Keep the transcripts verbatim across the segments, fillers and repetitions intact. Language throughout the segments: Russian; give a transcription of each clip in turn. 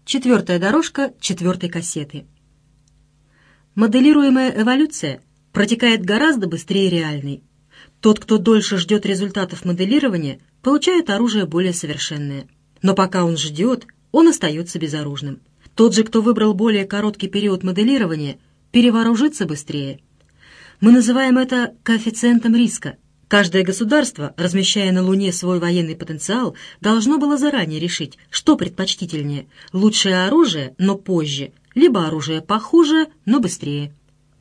Четвертая дорожка четвертой кассеты. Моделируемая эволюция протекает гораздо быстрее реальной. Тот, кто дольше ждет результатов моделирования, получает оружие более совершенное. Но пока он ждет, он остается безоружным. Тот же, кто выбрал более короткий период моделирования, перевооружится быстрее. Мы называем это коэффициентом риска. Каждое государство, размещая на Луне свой военный потенциал, должно было заранее решить, что предпочтительнее – лучшее оружие, но позже, либо оружие похуже, но быстрее.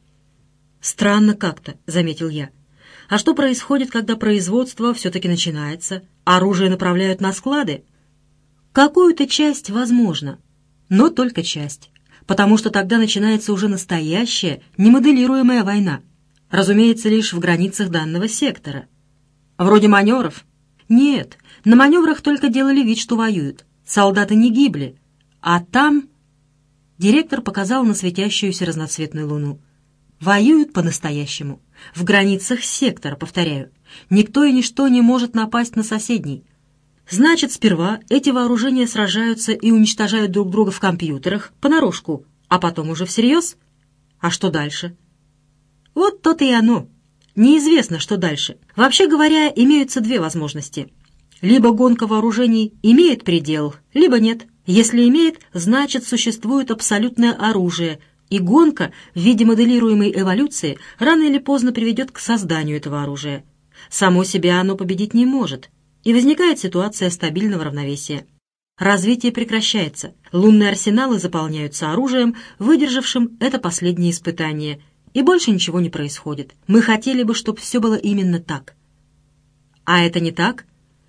«Странно как-то», — заметил я. «А что происходит, когда производство все-таки начинается? Оружие направляют на склады?» «Какую-то часть возможно, но только часть, потому что тогда начинается уже настоящая, немоделируемая война. Разумеется, лишь в границах данного сектора. Вроде маневров? Нет, на маневрах только делали вид, что воюют. Солдаты не гибли. А там...» Директор показал на светящуюся разноцветную луну. «Воюют по-настоящему. В границах сектора, повторяю. Никто и ничто не может напасть на соседний. Значит, сперва эти вооружения сражаются и уничтожают друг друга в компьютерах, понарошку, а потом уже всерьез? А что дальше?» Вот то-то и оно. Неизвестно, что дальше. Вообще говоря, имеются две возможности. Либо гонка вооружений имеет предел, либо нет. Если имеет, значит, существует абсолютное оружие, и гонка в виде моделируемой эволюции рано или поздно приведет к созданию этого оружия. Само себя оно победить не может, и возникает ситуация стабильного равновесия. Развитие прекращается, лунные арсеналы заполняются оружием, выдержавшим это последнее испытание, и больше ничего не происходит. Мы хотели бы, чтобы все было именно так. А это не так?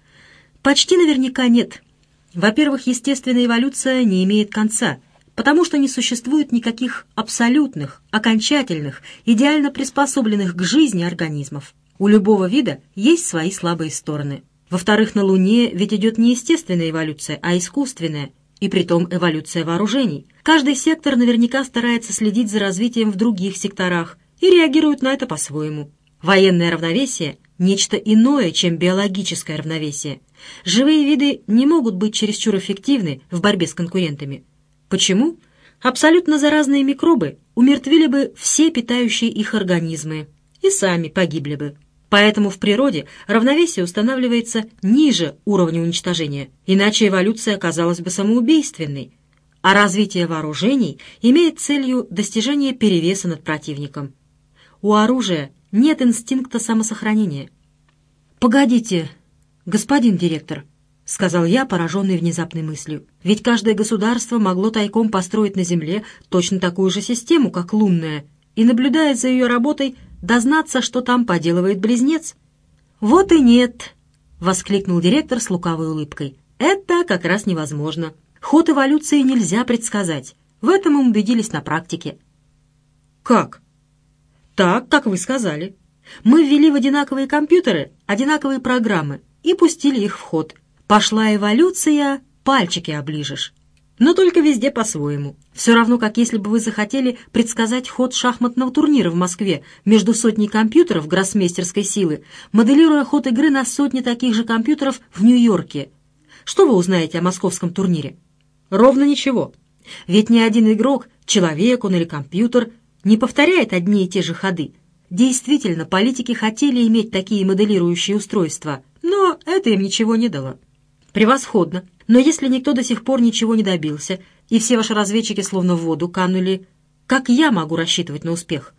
Почти наверняка нет. Во-первых, естественная эволюция не имеет конца, потому что не существует никаких абсолютных, окончательных, идеально приспособленных к жизни организмов. У любого вида есть свои слабые стороны. Во-вторых, на Луне ведь идет не естественная эволюция, а искусственная, и притом эволюция вооружений. Каждый сектор наверняка старается следить за развитием в других секторах и реагирует на это по-своему. Военное равновесие – нечто иное, чем биологическое равновесие. Живые виды не могут быть чересчур эффективны в борьбе с конкурентами. Почему? Абсолютно заразные микробы умертвили бы все питающие их организмы и сами погибли бы. Поэтому в природе равновесие устанавливается ниже уровня уничтожения, иначе эволюция оказалась бы самоубийственной, а развитие вооружений имеет целью достижение перевеса над противником. У оружия нет инстинкта самосохранения. «Погодите, господин директор», — сказал я, пораженный внезапной мыслью, «ведь каждое государство могло тайком построить на Земле точно такую же систему, как лунная, и, наблюдая за ее работой, дознаться, что там поделывает близнец». «Вот и нет», — воскликнул директор с лукавой улыбкой. «Это как раз невозможно. Ход эволюции нельзя предсказать. В этом мы убедились на практике». «Как?» «Так, как вы сказали. Мы ввели в одинаковые компьютеры одинаковые программы и пустили их в ход. Пошла эволюция, пальчики оближешь. Но только везде по-своему. Все равно, как если бы вы захотели предсказать ход шахматного турнира в Москве между сотней компьютеров гроссмейстерской силы, моделируя ход игры на сотне таких же компьютеров в Нью-Йорке. Что вы узнаете о московском турнире? Ровно ничего. Ведь ни один игрок, человек он или компьютер, не повторяет одни и те же ходы. Действительно, политики хотели иметь такие моделирующие устройства, но это им ничего не дало. Превосходно. Но если никто до сих пор ничего не добился, и все ваши разведчики словно в воду канули, как я могу рассчитывать на успех?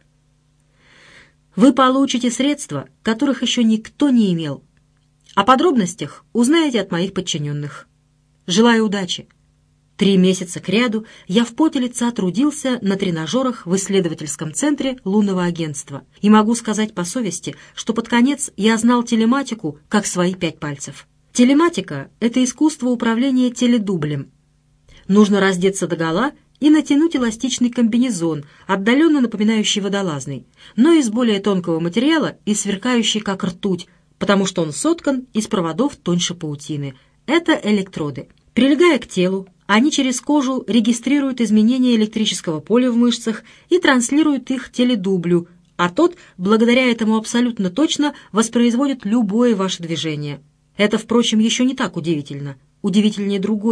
Вы получите средства, которых еще никто не имел. О подробностях узнаете от моих подчиненных. Желаю удачи. Три месяца кряду я в поте лица трудился на тренажерах в исследовательском центре лунного агентства. И могу сказать по совести, что под конец я знал телематику как свои пять пальцев. Телематика — это искусство управления теледублем. Нужно раздеться догола и натянуть эластичный комбинезон, отдаленно напоминающий водолазный, но из более тонкого материала и сверкающий как ртуть, потому что он соткан из проводов тоньше паутины. Это электроды. Прилегая к телу, они через кожу регистрируют изменения электрического поля в мышцах и транслируют их теледублю, а тот, благодаря этому абсолютно точно, воспроизводит любое ваше движение. Это, впрочем, еще не так удивительно. Удивительнее другое.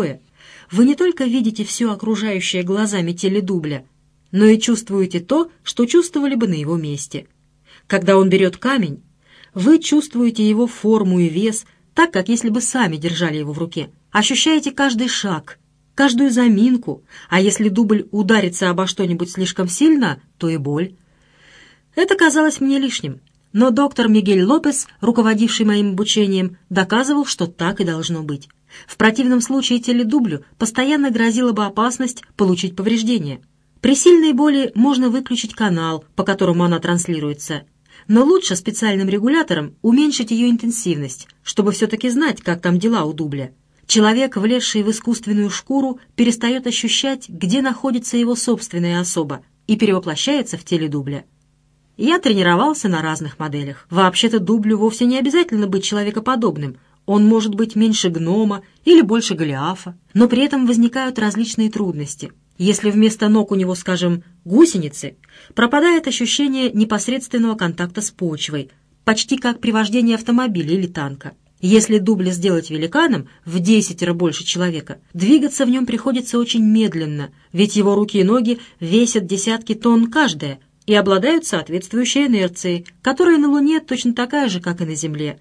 вы не только видите все окружающее глазами теледубля, но и чувствуете то, что чувствовали бы на его месте. Когда он берет камень, вы чувствуете его форму и вес, так, как если бы сами держали его в руке. Ощущаете каждый шаг, каждую заминку, а если дубль ударится обо что-нибудь слишком сильно, то и боль. Это казалось мне лишним, но доктор Мигель Лопес, руководивший моим обучением, доказывал, что так и должно быть. В противном случае теледублю постоянно грозила бы опасность получить повреждения. При сильной боли можно выключить канал, по которому она транслируется, но лучше специальным регулятором уменьшить ее интенсивность, чтобы все-таки знать, как там дела у дубля. Человек, влезший в искусственную шкуру, перестает ощущать, где находится его собственная особа, и перевоплощается в теле дубля. Я тренировался на разных моделях. Вообще-то дублю вовсе не обязательно быть человекоподобным. Он может быть меньше гнома или больше Голиафа, но при этом возникают различные трудности. Если вместо ног у него, скажем, гусеницы, пропадает ощущение непосредственного контакта с почвой, почти как при вождении автомобиля или танка. Если дубля сделать великаном в десятеро больше человека, двигаться в нем приходится очень медленно, ведь его руки и ноги весят десятки тонн каждая и обладают соответствующей инерцией, которая на Луне точно такая же, как и на Земле.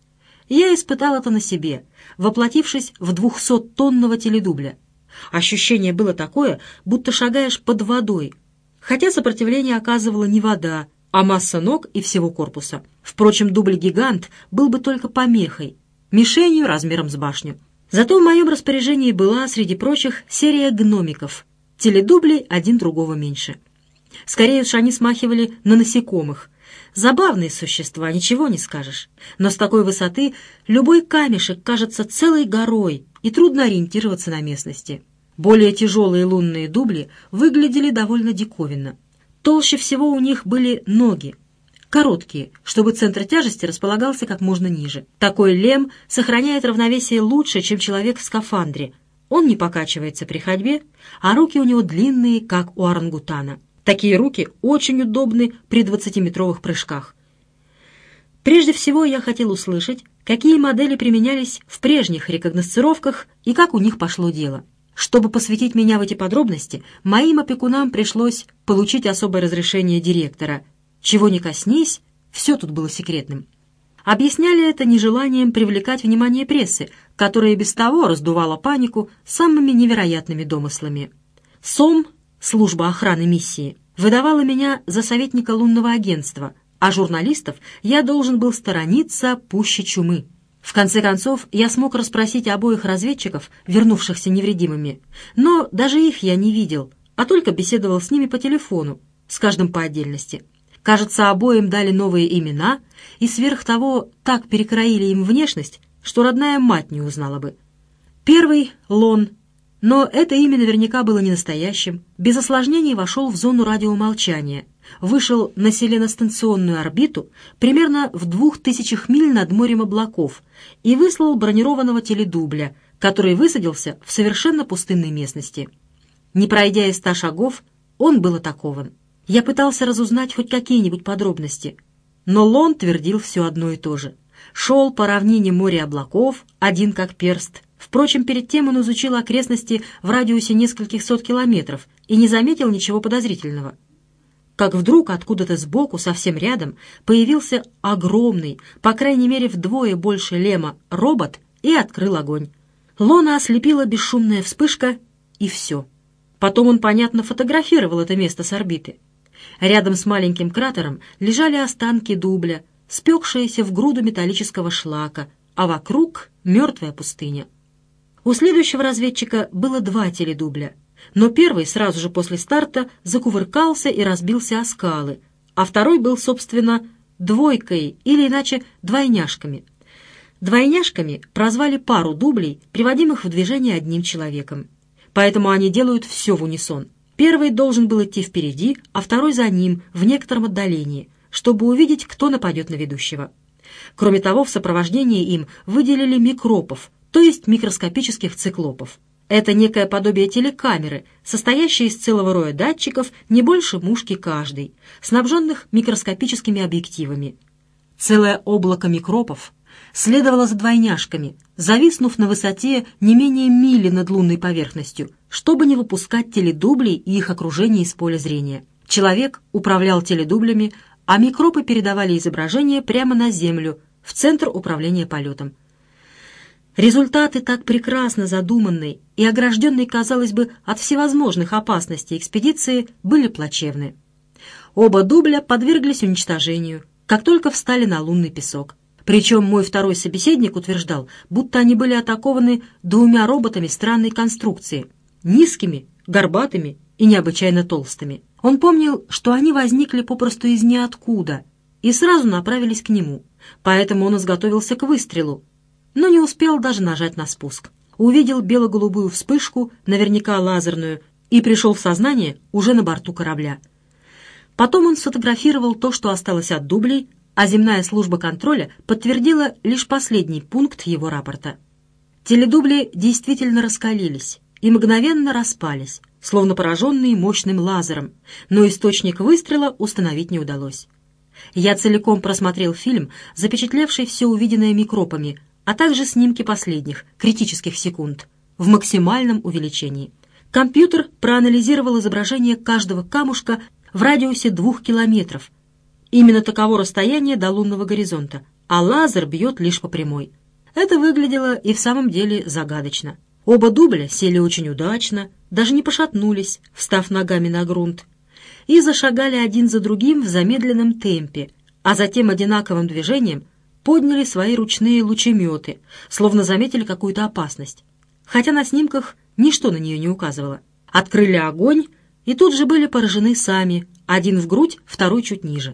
Я испытал это на себе, воплотившись в двухсоттонного теледубля. Ощущение было такое, будто шагаешь под водой, хотя сопротивление оказывала не вода, а масса ног и всего корпуса. Впрочем, дубль-гигант был бы только помехой, мишенью размером с башню. Зато в моем распоряжении была, среди прочих, серия гномиков, теледублей один другого меньше. Скорее уж они смахивали на насекомых. Забавные существа, ничего не скажешь. Но с такой высоты любой камешек кажется целой горой, и трудно ориентироваться на местности. Более тяжелые лунные дубли выглядели довольно диковинно. Толще всего у них были ноги, короткие, чтобы центр тяжести располагался как можно ниже. Такой лем сохраняет равновесие лучше, чем человек в скафандре. Он не покачивается при ходьбе, а руки у него длинные, как у орангутана. Такие руки очень удобны при двадцатиметровых прыжках. Прежде всего я хотел услышать, какие модели применялись в прежних рекогносцировках и как у них пошло дело. Чтобы посвятить меня в эти подробности, моим опекунам пришлось получить особое разрешение директора. Чего ни коснись, все тут было секретным. Объясняли это нежеланием привлекать внимание прессы, которая без того раздувала панику самыми невероятными домыслами. СОМ, служба охраны миссии, выдавала меня за советника лунного агентства, а журналистов я должен был сторониться пуще чумы. В конце концов, я смог расспросить обоих разведчиков, вернувшихся невредимыми, но даже их я не видел, а только беседовал с ними по телефону, с каждым по отдельности. Кажется, обоим дали новые имена и сверх того так перекроили им внешность, что родная мать не узнала бы. Первый — Лон, но это имя наверняка было не настоящим. Без осложнений вошел в зону радиомолчания, вышел на селеностанционную орбиту примерно в двух тысячах миль над морем облаков и выслал бронированного теледубля, который высадился в совершенно пустынной местности. Не пройдя и ста шагов, он был атакован. Я пытался разузнать хоть какие-нибудь подробности, но Лон твердил все одно и то же. Шел по равнине моря облаков, один как перст. Впрочем, перед тем он изучил окрестности в радиусе нескольких сот километров и не заметил ничего подозрительного. Как вдруг откуда-то сбоку, совсем рядом, появился огромный, по крайней мере вдвое больше Лема, робот и открыл огонь. Лона ослепила бесшумная вспышка, и все. Потом он, понятно, фотографировал это место с орбиты. Рядом с маленьким кратером лежали останки дубля, спекшиеся в груду металлического шлака, а вокруг мертвая пустыня. У следующего разведчика было два теледубля, но первый сразу же после старта закувыркался и разбился о скалы, а второй был, собственно, двойкой или иначе двойняшками. Двойняшками прозвали пару дублей, приводимых в движение одним человеком. Поэтому они делают все в унисон. Первый должен был идти впереди, а второй за ним, в некотором отдалении, чтобы увидеть, кто нападет на ведущего. Кроме того, в сопровождении им выделили микропов, то есть микроскопических циклопов. Это некое подобие телекамеры, состоящее из целого роя датчиков, не больше мушки каждый, снабженных микроскопическими объективами. Целое облако микропов следовала за двойняшками, зависнув на высоте не менее мили над лунной поверхностью, чтобы не выпускать теледублей и их окружение из поля зрения. Человек управлял теледублями, а микробы передавали изображение прямо на Землю, в центр управления полетом. Результаты так прекрасно задуманной и огражденной, казалось бы, от всевозможных опасностей экспедиции были плачевны. Оба дубля подверглись уничтожению, как только встали на лунный песок. Причем мой второй собеседник утверждал, будто они были атакованы двумя роботами странной конструкции, низкими, горбатыми и необычайно толстыми. Он помнил, что они возникли попросту из ниоткуда и сразу направились к нему, поэтому он изготовился к выстрелу, но не успел даже нажать на спуск. Увидел бело-голубую вспышку, наверняка лазерную, и пришел в сознание уже на борту корабля. Потом он сфотографировал то, что осталось от дублей, а земная служба контроля подтвердила лишь последний пункт его рапорта. Теледубли действительно раскалились и мгновенно распались, словно пораженные мощным лазером, но источник выстрела установить не удалось. Я целиком просмотрел фильм, запечатлевший все увиденное микробами, а также снимки последних, критических секунд, в максимальном увеличении. Компьютер проанализировал изображение каждого камушка в радиусе двух километров. Именно таково расстояние до лунного горизонта, а лазер бьет лишь по прямой. Это выглядело и в самом деле загадочно. Оба дубля сели очень удачно, даже не пошатнулись, встав ногами на грунт, и зашагали один за другим в замедленном темпе, а затем одинаковым движением подняли свои ручные лучеметы, словно заметили какую-то опасность, хотя на снимках ничто на нее не указывало. Открыли огонь и тут же были поражены сами, один в грудь, второй чуть ниже.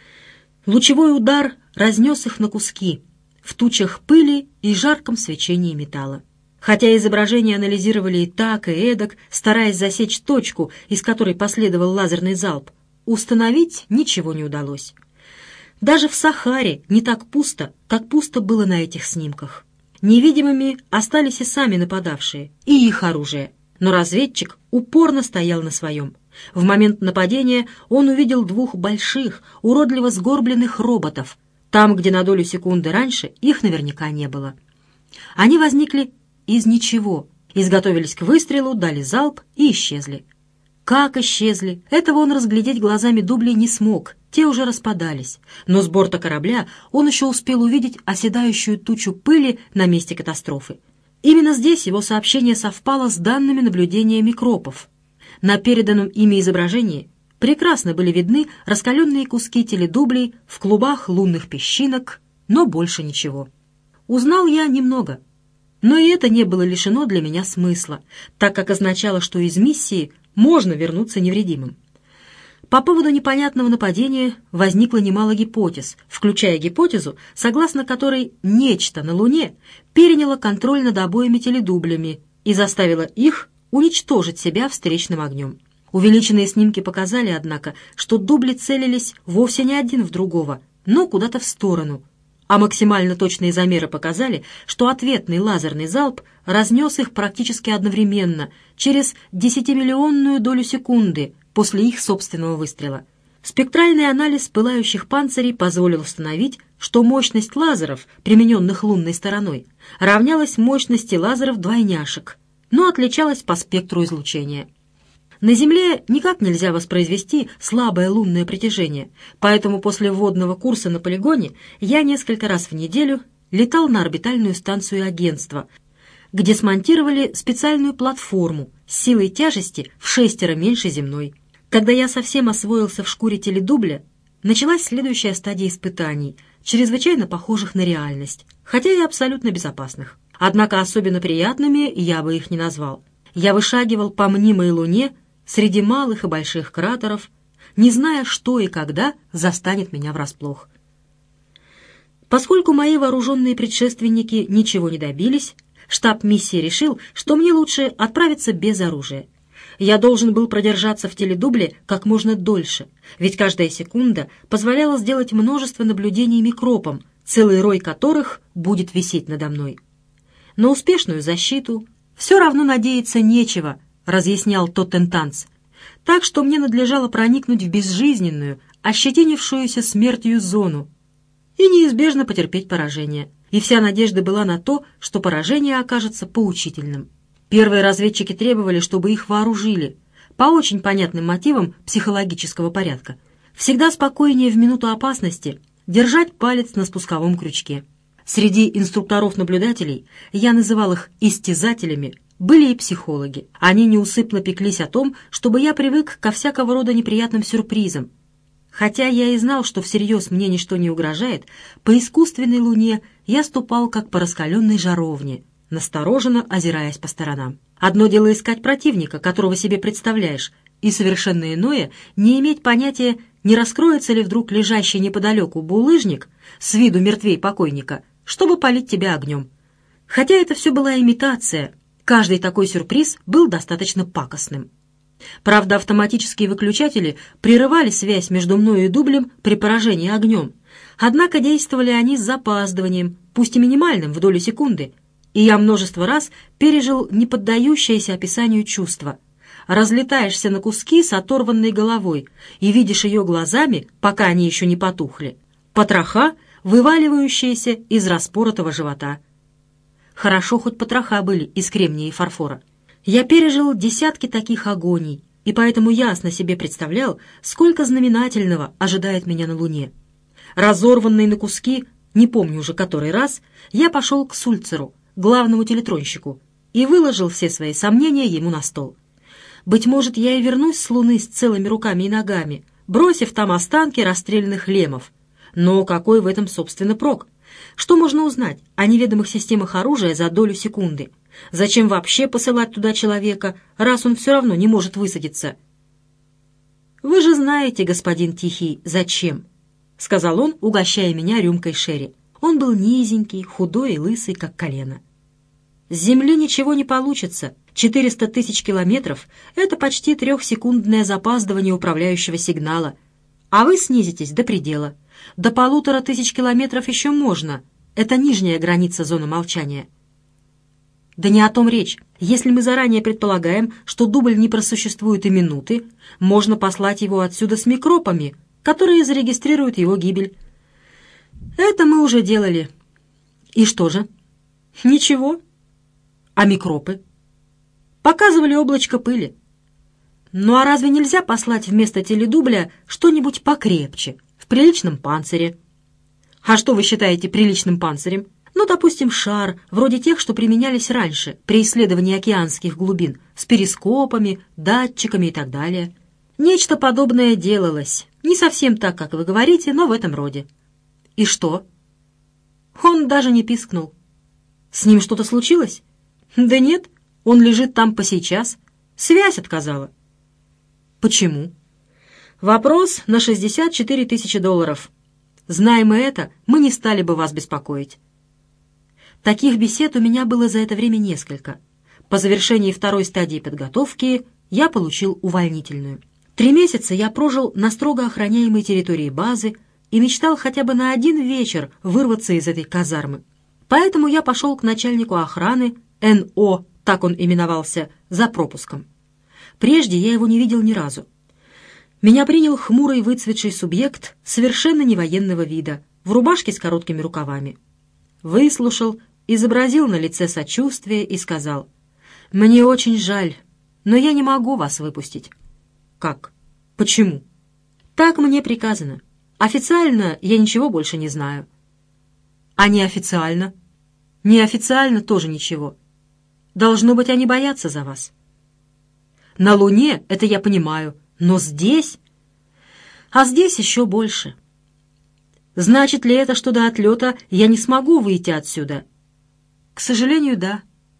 Лучевой удар разнес их на куски, в тучах пыли и жарком свечении металла. Хотя изображение анализировали и так, и эдак, стараясь засечь точку, из которой последовал лазерный залп, установить ничего не удалось. Даже в Сахаре не так пусто, как пусто было на этих снимках. Невидимыми остались и сами нападавшие, и их оружие. Но разведчик упорно стоял на своем. В момент нападения он увидел двух больших, уродливо сгорбленных роботов, там, где на долю секунды раньше их наверняка не было. Они возникли из ничего, изготовились к выстрелу, дали залп и исчезли. Как исчезли? Этого он разглядеть глазами дублей не смог, те уже распадались. Но с борта корабля он еще успел увидеть оседающую тучу пыли на месте катастрофы. Именно здесь его сообщение совпало с данными наблюдения микробов. На переданном ими изображении прекрасно были видны раскаленные куски теледублей в клубах лунных песчинок, но больше ничего. Узнал я немного, но и это не было лишено для меня смысла, так как означало, что из миссии можно вернуться невредимым. По поводу непонятного нападения возникло немало гипотез, включая гипотезу, согласно которой нечто на Луне переняло контроль над обоими теледублями и заставило их уничтожить себя встречным огнем. Увеличенные снимки показали, однако, что дубли целились вовсе не один в другого, но куда-то в сторону, а максимально точные замеры показали, что ответный лазерный залп разнес их практически одновременно, через десятимиллионную долю секунды после их собственного выстрела. Спектральный анализ пылающих панцирей позволил установить, что мощность лазеров, примененных лунной стороной, равнялась мощности лазеров-двойняшек, но отличалась по спектру излучения. На Земле никак нельзя воспроизвести слабое лунное притяжение, поэтому после вводного курса на полигоне я несколько раз в неделю летал на орбитальную станцию агентства, где смонтировали специальную платформу с силой тяжести в шестеро меньше земной. Когда я совсем освоился в шкуре теледубля, началась следующая стадия испытаний, чрезвычайно похожих на реальность, хотя и абсолютно безопасных. Однако особенно приятными я бы их не назвал. Я вышагивал по мнимой Луне среди малых и больших кратеров, не зная, что и когда застанет меня врасплох. Поскольку мои вооруженные предшественники ничего не добились, штаб миссии решил, что мне лучше отправиться без оружия. Я должен был продержаться в теледубле как можно дольше, ведь каждая секунда позволяла сделать множество наблюдений микробом, целый рой которых будет висеть надо мной. На успешную защиту все равно надеяться нечего, разъяснял Тоттентанц, так что мне надлежало проникнуть в безжизненную, ощетинившуюся смертью зону и неизбежно потерпеть поражение. и вся надежда была на то, что поражение окажется поучительным. Первые разведчики требовали, чтобы их вооружили, по очень понятным мотивам психологического порядка. Всегда спокойнее в минуту опасности держать палец на спусковом крючке. Среди инструкторов-наблюдателей, я называл их истязателями, были и психологи. Они неусыпно пеклись о том, чтобы я привык ко всякого рода неприятным сюрпризам. Хотя я и знал, что всерьез мне ничто не угрожает, по искусственной луне я ступал как по раскаленной жаровне, настороженно озираясь по сторонам. Одно дело искать противника, которого себе представляешь, и совершенно иное — не иметь понятия, не раскроется ли вдруг лежащий неподалеку булыжник с виду мертвей покойника, чтобы палить тебя огнем. Хотя это все была имитация, каждый такой сюрприз был достаточно пакостным. Правда, автоматические выключатели прерывали связь между мною и дублем при поражении огнем, однако действовали они с запаздыванием, пусть и минимальным, в долю секунды, и я множество раз пережил неподдающееся описанию чувства. Разлетаешься на куски с оторванной головой и видишь ее глазами, пока они еще не потухли, потроха, вываливающиеся из распоротого живота. Хорошо, хоть потроха были из кремния и фарфора. Я пережил десятки таких агоний, и поэтому ясно себе представлял, сколько знаменательного ожидает меня на Луне. Разорванный на куски, не помню уже который раз, я пошел к Сульцеру, главному телетронщику, и выложил все свои сомнения ему на стол. Быть может, я и вернусь с Луны с целыми руками и ногами, бросив там останки расстрелянных лемов. Но какой в этом, собственно, прок? Что можно узнать о неведомых системах оружия за долю секунды? Зачем вообще посылать туда человека, раз он все равно не может высадиться? «Вы же знаете, господин Тихий, зачем?» — сказал он, угощая меня рюмкой шерри. Он был низенький, худой и лысый, как колено. «С Земли ничего не получится. четыреста тысяч километров — это почти трехсекундное запаздывание управляющего сигнала. А вы снизитесь до предела. До полутора тысяч километров еще можно. Это нижняя граница зоны молчания». Да не о том речь. Если мы заранее предполагаем, что дубль не просуществует и минуты, можно послать его отсюда с микропами, которые зарегистрируют его гибель. Это мы уже делали. И что же? Ничего. А микропы? Показывали облачко пыли. Ну а разве нельзя послать вместо теледубля что-нибудь покрепче, в приличном панцире? А что вы считаете приличным панцирем? Ну, допустим, шар, вроде тех, что применялись раньше при исследовании океанских глубин, с перископами, датчиками и так далее. Нечто подобное делалось. Не совсем так, как вы говорите, но в этом роде. И что? Он даже не пискнул. С ним что-то случилось? Да нет, он лежит там по сейчас. Связь отказала. Почему? Вопрос на шестьдесят четыре тысячи долларов. Зная мы это, мы не стали бы вас беспокоить. Таких бесед у меня было за это время несколько. По завершении второй стадии подготовки я получил увольнительную. Три месяца я прожил на строго охраняемой территории базы и мечтал хотя бы на один вечер вырваться из этой казармы. Поэтому я пошел к начальнику охраны, эн о, так он именовался, за пропуском. Прежде я его не видел ни разу. Меня принял хмурый выцветший субъект совершенно не военного вида, в рубашке с короткими рукавами. Выслушал, изобразил на лице сочувствие и сказал: «Мне очень жаль, но я не могу вас выпустить». «Как? Почему?» «Так мне приказано. Официально я ничего больше не знаю». «А неофициально?» «Неофициально тоже ничего. Должно быть, они боятся за вас». «На Луне, это я понимаю, но здесь...» «А здесь еще больше». «Значит ли это, что до отлета я не смогу выйти отсюда?» «К сожалению, да».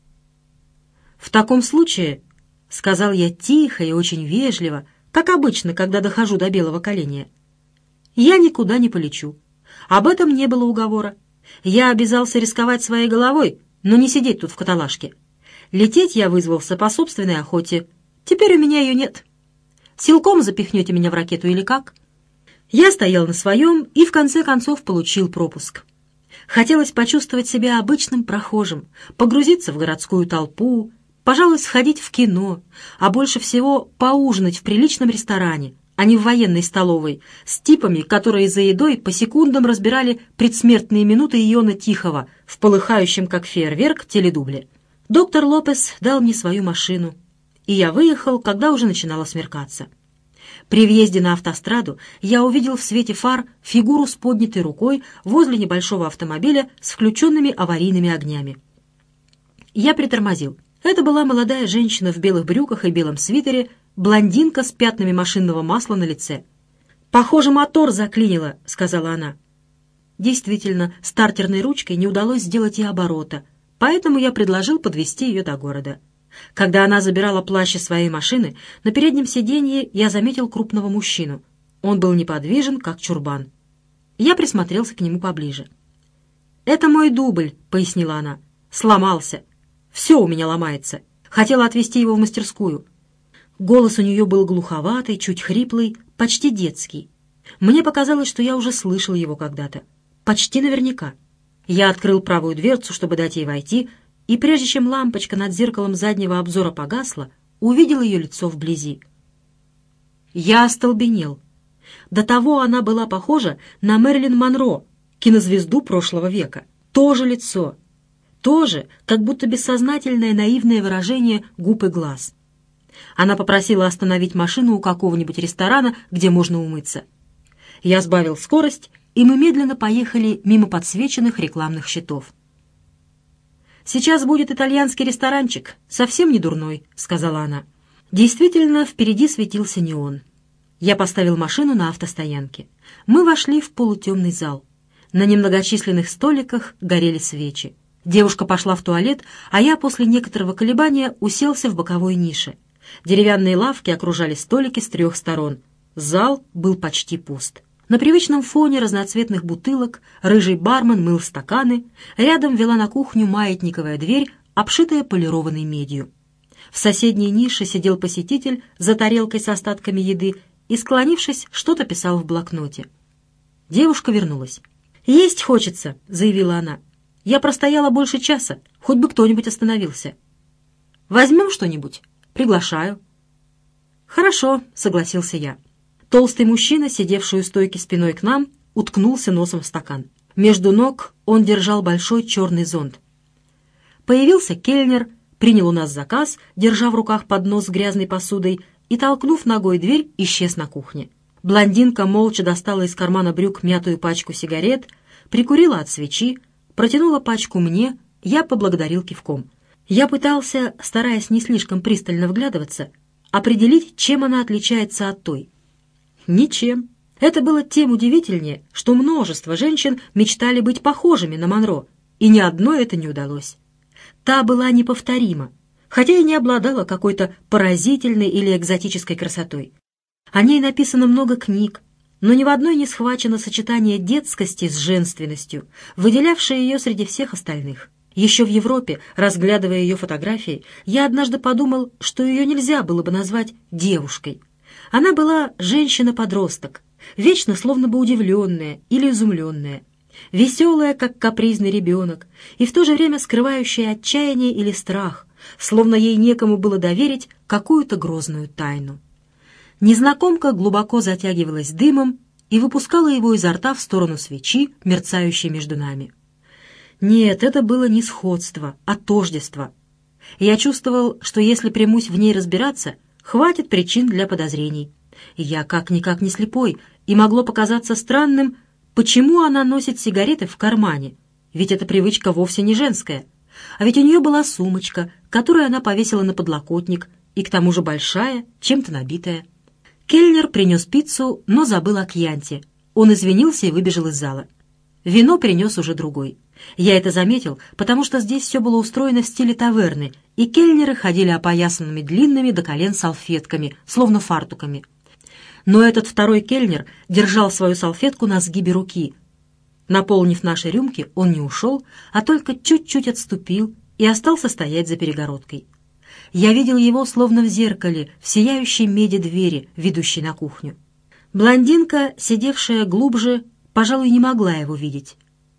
«В таком случае, — сказал я тихо и очень вежливо, как обычно, когда дохожу до белого коленя, — я никуда не полечу. Об этом не было уговора. Я обязался рисковать своей головой, но не сидеть тут в каталажке. Лететь я вызвался по собственной охоте. Теперь у меня ее нет. Силком запихнете меня в ракету или как?» Я стоял на своем и в конце концов получил пропуск. Хотелось почувствовать себя обычным прохожим, погрузиться в городскую толпу, пожалуй, сходить в кино, а больше всего поужинать в приличном ресторане, а не в военной столовой, с типами, которые за едой по секундам разбирали предсмертные минуты Иона Тихого в полыхающем, как фейерверк, теледубле. Доктор Лопес дал мне свою машину, и я выехал, когда уже начинало смеркаться. При въезде на автостраду я увидел в свете фар фигуру с поднятой рукой возле небольшого автомобиля с включенными аварийными огнями. Я притормозил. Это была молодая женщина в белых брюках и белом свитере, блондинка с пятнами машинного масла на лице. «Похоже, мотор заклинило», — сказала она. Действительно, стартерной ручкой не удалось сделать и оборота, поэтому я предложил подвезти ее до города. Когда она забирала плащ из своей машины, на переднем сиденье я заметил крупного мужчину. Он был неподвижен, как чурбан. Я присмотрелся к нему поближе. «Это мой дубль», — пояснила она. «Сломался. Все у меня ломается. Хотела отвезти его в мастерскую». Голос у нее был глуховатый, чуть хриплый, почти детский. Мне показалось, что я уже слышал его когда-то. Почти наверняка. Я открыл правую дверцу, чтобы дать ей войти, и прежде чем лампочка над зеркалом заднего обзора погасла, увидел ее лицо вблизи. Я остолбенел. До того она была похожа на Мэрилин Монро, кинозвезду прошлого века. То же лицо, то же, как будто бессознательное наивное выражение губ и глаз. Она попросила остановить машину у какого-нибудь ресторана, где можно умыться. Я сбавил скорость, и мы медленно поехали мимо подсвеченных рекламных щитов. «Сейчас будет итальянский ресторанчик, совсем не дурной», — сказала она. Действительно, впереди светился неон. Я поставил машину на автостоянке. Мы вошли в полутемный зал. На немногочисленных столиках горели свечи. Девушка пошла в туалет, а я после некоторого колебания уселся в боковой нише. Деревянные лавки окружали столики с трех сторон. Зал был почти пуст. На привычном фоне разноцветных бутылок рыжий бармен мыл стаканы, рядом вела на кухню маятниковая дверь, обшитая полированной медью. В соседней нише сидел посетитель за тарелкой с остатками еды и, склонившись, что-то писал в блокноте. Девушка вернулась. «Есть хочется», — заявила она. «Я простояла больше часа, хоть бы кто-нибудь остановился». «Возьмем что-нибудь? Приглашаю». «Хорошо», — согласился я. Толстый мужчина, сидевший у стойки спиной к нам, уткнулся носом в стакан. Между ног он держал большой черный зонт. Появился кельнер, принял у нас заказ, держа в руках поднос с грязной посудой, и, толкнув ногой дверь, исчез на кухне. Блондинка молча достала из кармана брюк мятую пачку сигарет, прикурила от свечи, протянула пачку мне, я поблагодарил кивком. Я пытался, стараясь не слишком пристально вглядываться, определить, чем она отличается от той. Ничем. Это было тем удивительнее, что множество женщин мечтали быть похожими на Монро, и ни одной это не удалось. Та была неповторима, хотя и не обладала какой-то поразительной или экзотической красотой. О ней написано много книг, но ни в одной не схвачено сочетание детскости с женственностью, выделявшее ее среди всех остальных. Еще в Европе, разглядывая ее фотографии, я однажды подумал, что ее нельзя было бы назвать девушкой. Она была женщина-подросток, вечно словно бы удивленная или изумленная, веселая, как капризный ребенок, и в то же время скрывающая отчаяние или страх, словно ей некому было доверить какую-то грозную тайну. Незнакомка глубоко затягивалась дымом и выпускала его изо рта в сторону свечи, мерцающей между нами. Нет, это было не сходство, а тождество. Я чувствовал, что если примусь в ней разбираться, хватит причин для подозрений. Я как-никак не слепой, и могло показаться странным, почему она носит сигареты в кармане, ведь эта привычка вовсе не женская. А ведь у нее была сумочка, которую она повесила на подлокотник, и к тому же большая, чем-то набитая. Кельнер принес пиццу, но забыл о кьянте. Он извинился и выбежал из зала. Вино принес уже другой. Я это заметил, потому что здесь все было устроено в стиле таверны, и кельнеры ходили опоясанными длинными до колен салфетками, словно фартуками. Но этот второй кельнер держал свою салфетку на сгибе руки. Наполнив наши рюмки, он не ушел, а только чуть-чуть отступил и остался стоять за перегородкой. Я видел его словно в зеркале, в сияющей меди двери, ведущей на кухню. Блондинка, сидевшая глубже, пожалуй, не могла его видеть.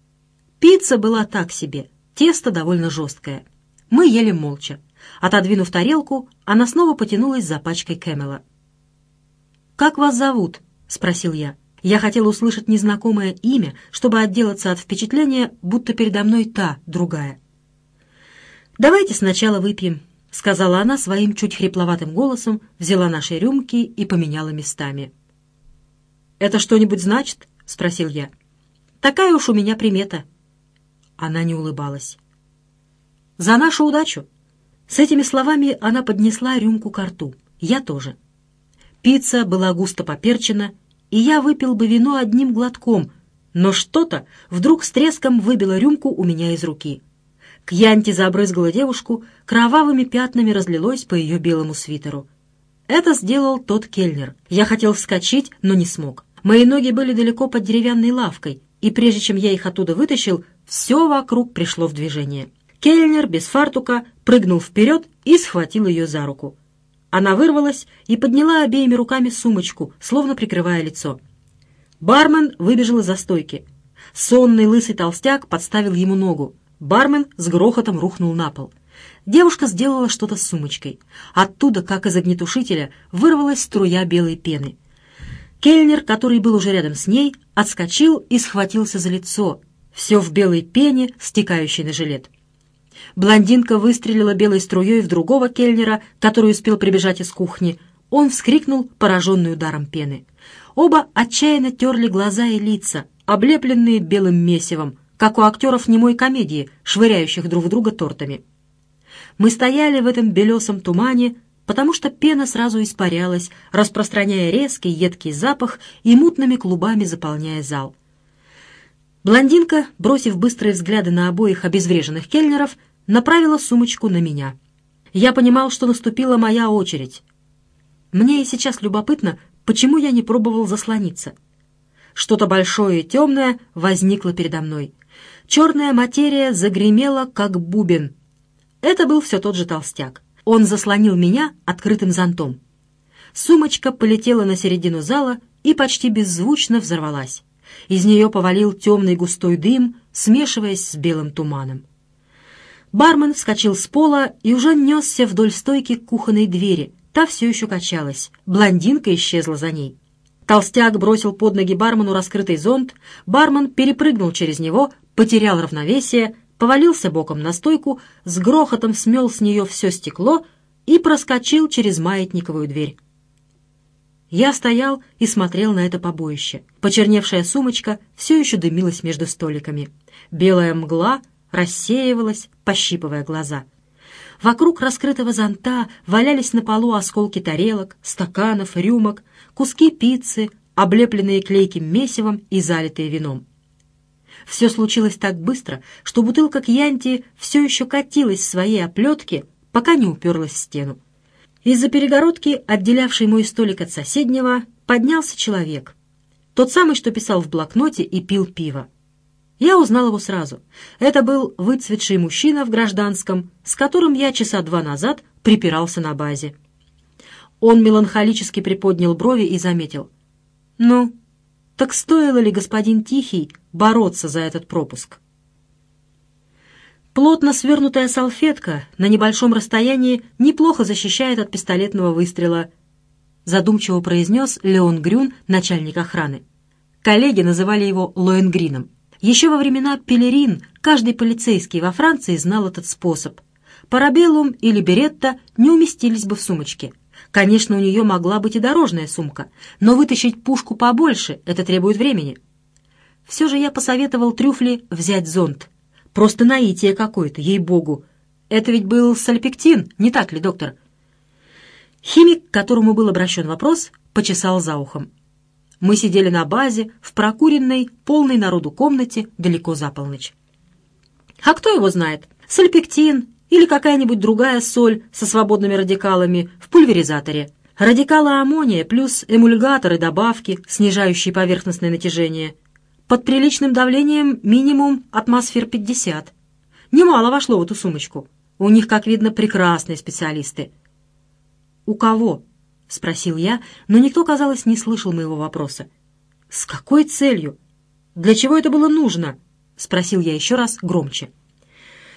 Пицца была так себе, тесто довольно жесткое. Мы ели молча. Отодвинув тарелку, она снова потянулась за пачкой Кэмела. «Как вас зовут?» — спросил я. Я хотел услышать незнакомое имя, чтобы отделаться от впечатления, будто передо мной та, другая. «Давайте сначала выпьем», — сказала она своим чуть хрипловатым голосом, взяла наши рюмки и поменяла местами. «Это что-нибудь значит?» — спросил я. «Такая уж у меня примета». Она не улыбалась. «За нашу удачу!» С этими словами она поднесла рюмку ко рту. Я тоже. Пицца была густо поперчена, и я выпил бы вино одним глотком, но что-то вдруг с треском выбило рюмку у меня из руки. Кьянти забрызгала девушку, кровавыми пятнами разлилось по ее белому свитеру. Это сделал тот кельнер. Я хотел вскочить, но не смог. Мои ноги были далеко под деревянной лавкой, и прежде чем я их оттуда вытащил, все вокруг пришло в движение. Кельнер без фартука прыгнул вперед и схватил ее за руку. Она вырвалась и подняла обеими руками сумочку, словно прикрывая лицо. Бармен выбежал из-за стойки. Сонный лысый толстяк подставил ему ногу. Бармен с грохотом рухнул на пол. Девушка сделала что-то с сумочкой. Оттуда, как из огнетушителя, вырвалась струя белой пены. Кельнер, который был уже рядом с ней, отскочил и схватился за лицо. Все в белой пене, стекающей на жилет. Блондинка выстрелила белой струей в другого кельнера, который успел прибежать из кухни. Он вскрикнул, пораженный ударом пены. Оба отчаянно терли глаза и лица, облепленные белым месивом, как у актеров немой комедии, швыряющих друг в друга тортами. Мы стояли в этом белесом тумане, потому что пена сразу испарялась, распространяя резкий едкий запах и мутными клубами заполняя зал. Блондинка, бросив быстрые взгляды на обоих обезвреженных кельнеров, направила сумочку на меня. Я понимал, что наступила моя очередь. Мне и сейчас любопытно, почему я не пробовал заслониться. Что-то большое и темное возникло передо мной. Черная материя загремела, как бубен. Это был все тот же толстяк. Он заслонил меня открытым зонтом. Сумочка полетела на середину зала и почти беззвучно взорвалась. Из нее повалил темный густой дым, смешиваясь с белым туманом. Бармен вскочил с пола и уже несся вдоль стойки к кухонной двери. Та все еще качалась. Блондинка исчезла за ней. Толстяк бросил под ноги бармену раскрытый зонт. Бармен перепрыгнул через него, потерял равновесие, повалился боком на стойку, с грохотом смел с нее все стекло и проскочил через маятниковую дверь. Я стоял и смотрел на это побоище. Почерневшая сумочка все еще дымилась между столиками. Белая мгла рассеивалась, пощипывая глаза. Вокруг раскрытого зонта валялись на полу осколки тарелок, стаканов, рюмок, куски пиццы, облепленные клейким месивом и залитые вином. Все случилось так быстро, что бутылка кьянти все еще катилась в своей оплетке, пока не уперлась в стену. Из-за перегородки, отделявшей мой столик от соседнего, поднялся человек. Тот самый, что писал в блокноте и пил пиво. Я узнал его сразу. Это был выцветший мужчина в гражданском, с которым я часа два назад припирался на базе. Он меланхолически приподнял брови и заметил. «Ну, так стоило ли, господин Тихий, бороться за этот пропуск?» Плотно свернутая салфетка на небольшом расстоянии неплохо защищает от пистолетного выстрела, задумчиво произнес Леон Грюн, начальник охраны. Коллеги называли его Лоенгрином. Еще во времена Пелерин каждый полицейский во Франции знал этот способ. Парабеллум или беретта не уместились бы в сумочке. Конечно, у нее могла быть и дорожная сумка, но вытащить пушку побольше — это требует времени. Все же я посоветовал Трюфли взять зонт. Просто наитие какое-то, ей-богу. Это ведь был сальпиктин, не так ли, доктор? Химик, к которому был обращен вопрос, почесал за ухом. Мы сидели на базе, в прокуренной, полной народу комнате, далеко за полночь. А кто его знает? Сальпиктин или какая-нибудь другая соль со свободными радикалами в пульверизаторе. Радикалы аммония плюс эмульгаторы добавки, снижающие поверхностное натяжение. Под приличным давлением минимум атмосфер пятьдесят. Немало вошло в эту сумочку. У них, как видно, прекрасные специалисты. «У кого?» — спросил я, но никто, казалось, не слышал моего вопроса. «С какой целью? Для чего это было нужно?» — спросил я еще раз громче.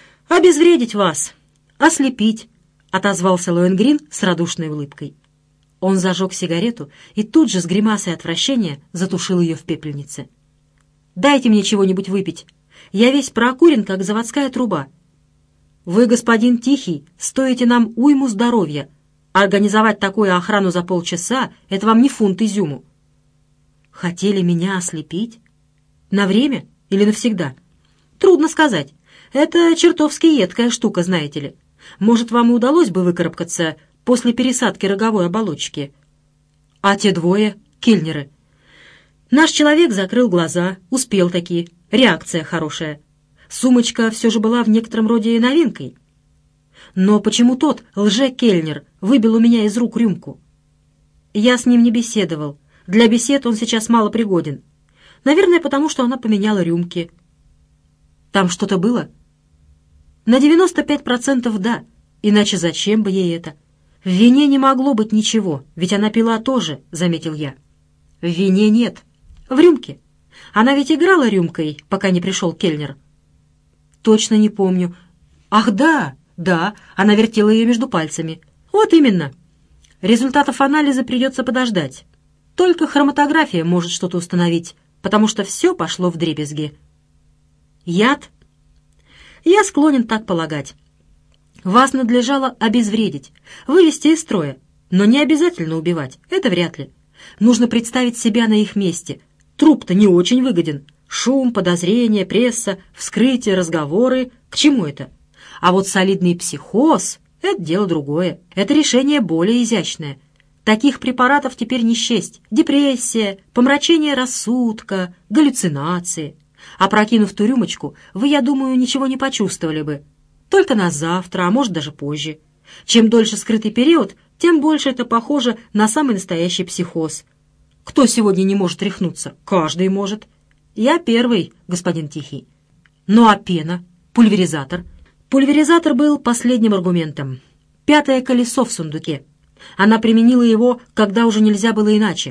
«Обезвредить вас, ослепить», — отозвался Лоенгрин с радушной улыбкой. Он зажег сигарету и тут же с гримасой отвращения затушил ее в пепельнице. «Дайте мне чего-нибудь выпить. Я весь прокурен, как заводская труба. Вы, господин Тихий, стоите нам уйму здоровья. Организовать такую охрану за полчаса — это вам не фунт изюму». Хотели меня ослепить? На время или навсегда? Трудно сказать. Это чертовски едкая штука, знаете ли. Может, вам и удалось бы выкарабкаться после пересадки роговой оболочки. А те двое — кельнеры. Наш человек закрыл глаза, успел таки. Реакция хорошая. Сумочка все же была в некотором роде новинкой. Но почему тот, лже-кельнер, выбил у меня из рук рюмку? Я с ним не беседовал. Для бесед он сейчас мало пригоден. Наверное, потому что она поменяла рюмки. Там что-то было? На девяносто пять процентов да. Иначе зачем бы ей это? В вине не могло быть ничего, ведь она пила тоже, заметил я. В вине нет. В рюмке. Она ведь играла рюмкой, пока не пришел кельнер. Точно не помню. Ах, да, да, она вертела ее между пальцами. Вот именно. Результатов анализа придется подождать. Только хроматография может что-то установить, потому что все пошло вдребезги. Яд? Я склонен так полагать. Вас надлежало обезвредить, вывести из строя, но не обязательно убивать, это вряд ли. Нужно представить себя на их месте. Труп-то не очень выгоден. Шум, подозрения, пресса, вскрытие, разговоры. К чему это? А вот солидный психоз — это дело другое. Это решение более изящное. Таких препаратов теперь не счесть. Депрессия, помрачение рассудка, галлюцинации. Опрокинув ту рюмочку, вы, я думаю, ничего не почувствовали бы. Только на завтра, а может даже позже. Чем дольше скрытый период, тем больше это похоже на самый настоящий психоз. Кто сегодня не может рехнуться? Каждый может. Я первый, господин Тихий. Ну а пена? Пульверизатор? Пульверизатор был последним аргументом. Пятое колесо в сундуке. Она применила его, когда уже нельзя было иначе.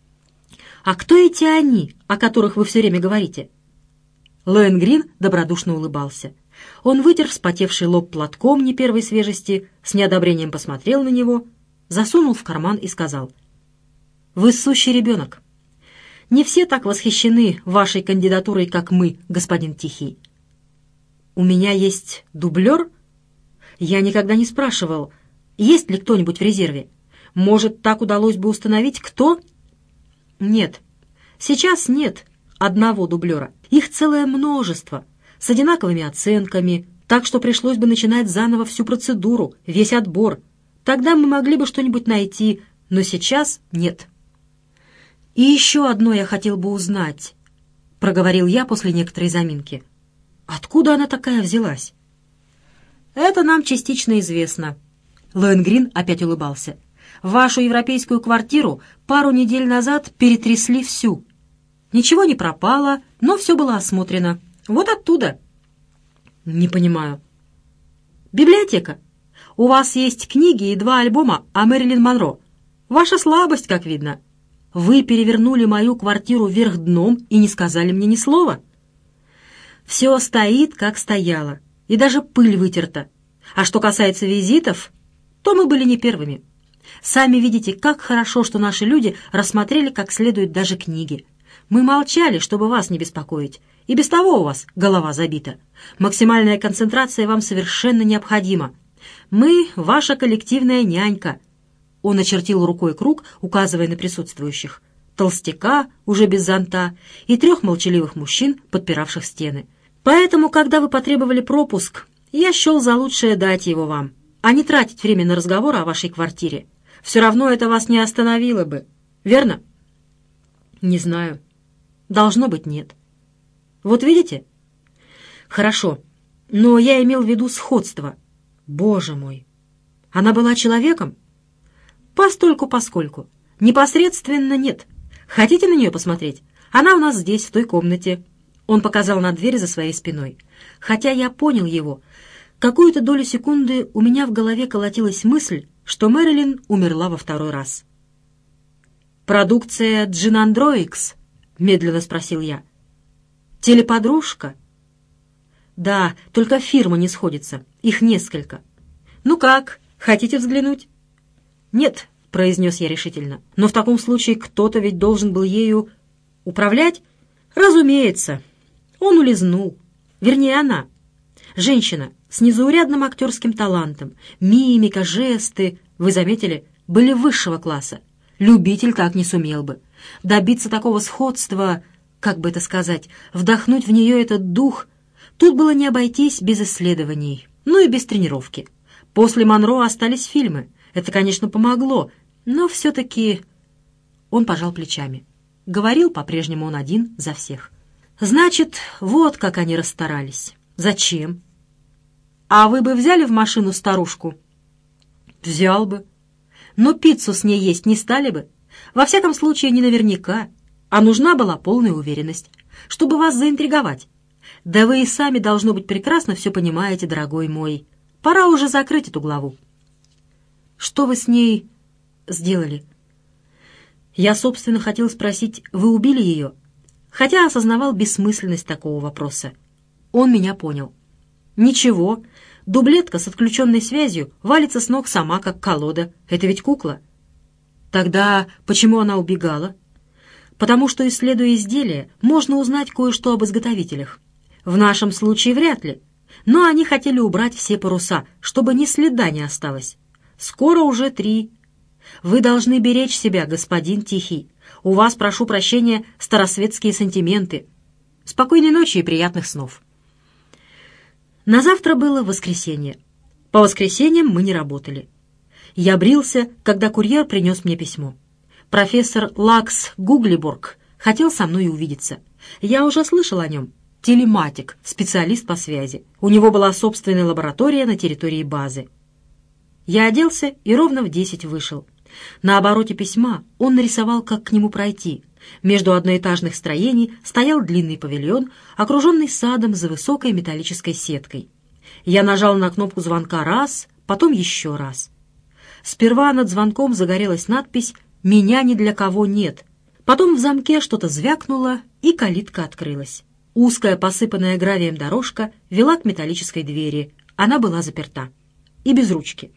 А кто эти они, о которых вы все время говорите? Лоэнгрин добродушно улыбался. Он вытер вспотевший лоб платком не первой свежести, с неодобрением посмотрел на него, засунул в карман и сказал: «Вы сущий ребенок. Не все так восхищены вашей кандидатурой, как мы, господин Тихий». «У меня есть дублер?» «Я никогда не спрашивал, есть ли кто-нибудь в резерве. Может, так удалось бы установить, кто?» «Нет, сейчас нет одного дублера. Их целое множество, с одинаковыми оценками, так что пришлось бы начинать заново всю процедуру, весь отбор. Тогда мы могли бы что-нибудь найти, но сейчас нет». «И еще одно я хотел бы узнать», — проговорил я после некоторой заминки. «Откуда она такая взялась?» «Это нам частично известно». Лоэнгрин опять улыбался. «Вашу европейскую квартиру пару недель назад перетрясли всю. Ничего не пропало, но все было осмотрено. Вот оттуда». «Не понимаю». «Библиотека. У вас есть книги и два альбома о Мэрилин Монро. Ваша слабость, как видно. Вы перевернули мою квартиру вверх дном и не сказали мне ни слова». «Все стоит, как стояло, и даже пыль вытерта. А что касается визитов, то мы были не первыми. Сами видите, как хорошо, что наши люди рассмотрели как следует даже книги. Мы молчали, чтобы вас не беспокоить. И без того у вас голова забита. Максимальная концентрация вам совершенно необходима. Мы — ваша коллективная нянька». Он очертил рукой круг, указывая на присутствующих. Толстяка, уже без зонта, и трех молчаливых мужчин, подпиравших стены. «Поэтому, когда вы потребовали пропуск, я счел за лучшее дать его вам, а не тратить время на разговор о вашей квартире. Все равно это вас не остановило бы. Верно?» «Не знаю. Должно быть, нет». «Вот видите?» «Хорошо. Но я имел в виду сходство. Боже мой! Она была человеком?» «Постольку-поскольку. Непосредственно нет. Хотите на нее посмотреть? Она у нас здесь, в той комнате». Он показал на дверь за своей спиной. Хотя я понял его. Какую-то долю секунды у меня в голове колотилась мысль, что Мэрилин умерла во второй раз. «Продукция Джинандроикс?» — медленно спросил я. «Телеподружка?» «Да, только фирма не сходится. Их несколько. Ну как, хотите взглянуть?» «Нет, — произнес я решительно. «Но в таком случае кто-то ведь должен был ею управлять?» «Разумеется. Он улизнул. Вернее, она. Женщина с незаурядным актерским талантом. Мимика, жесты, вы заметили, были высшего класса. Любитель так не сумел бы. Добиться такого сходства, как бы это сказать, вдохнуть в нее этот дух, тут было не обойтись без исследований, ну и без тренировки. После Монро остались фильмы. Это, конечно, помогло, но все-таки...» Он пожал плечами. Говорил по-прежнему он один за всех. «Значит, вот как они расстарались. Зачем? А вы бы взяли в машину старушку?» «Взял бы. Но пиццу с ней есть не стали бы. Во всяком случае, не наверняка. А нужна была полная уверенность, чтобы вас заинтриговать. Да вы и сами, должно быть, прекрасно все понимаете, дорогой мой. Пора уже закрыть эту главу». «Что вы с ней сделали?» Я, собственно, хотел спросить, вы убили ее? Хотя осознавал бессмысленность такого вопроса. Он меня понял. «Ничего, дублетка с отключенной связью валится с ног сама, как колода. Это ведь кукла». «Тогда почему она убегала?» «Потому что, исследуя изделие, можно узнать кое-что об изготовителях. В нашем случае вряд ли. Но они хотели убрать все паруса, чтобы ни следа не осталось. Скоро уже три. Вы должны беречь себя, господин Тихий. У вас, прошу прощения, старосветские сантименты. Спокойной ночи и приятных снов». На завтра было воскресенье. По воскресеньям мы не работали. Я брился, когда курьер принес мне письмо. Профессор Лакс Гуглиборг хотел со мной увидеться. Я уже слышал о нем. Телематик, специалист по связи. У него была собственная лаборатория на территории базы. Я оделся и ровно в десять вышел. На обороте письма он нарисовал, как к нему пройти. Между одноэтажных строений стоял длинный павильон, окруженный садом за высокой металлической сеткой. Я нажал на кнопку звонка раз, потом еще раз. Сперва над звонком загорелась надпись «Меня ни для кого нет». Потом в замке что-то звякнуло, и калитка открылась. Узкая, посыпанная гравием дорожка вела к металлической двери. Она была заперта. И без ручки.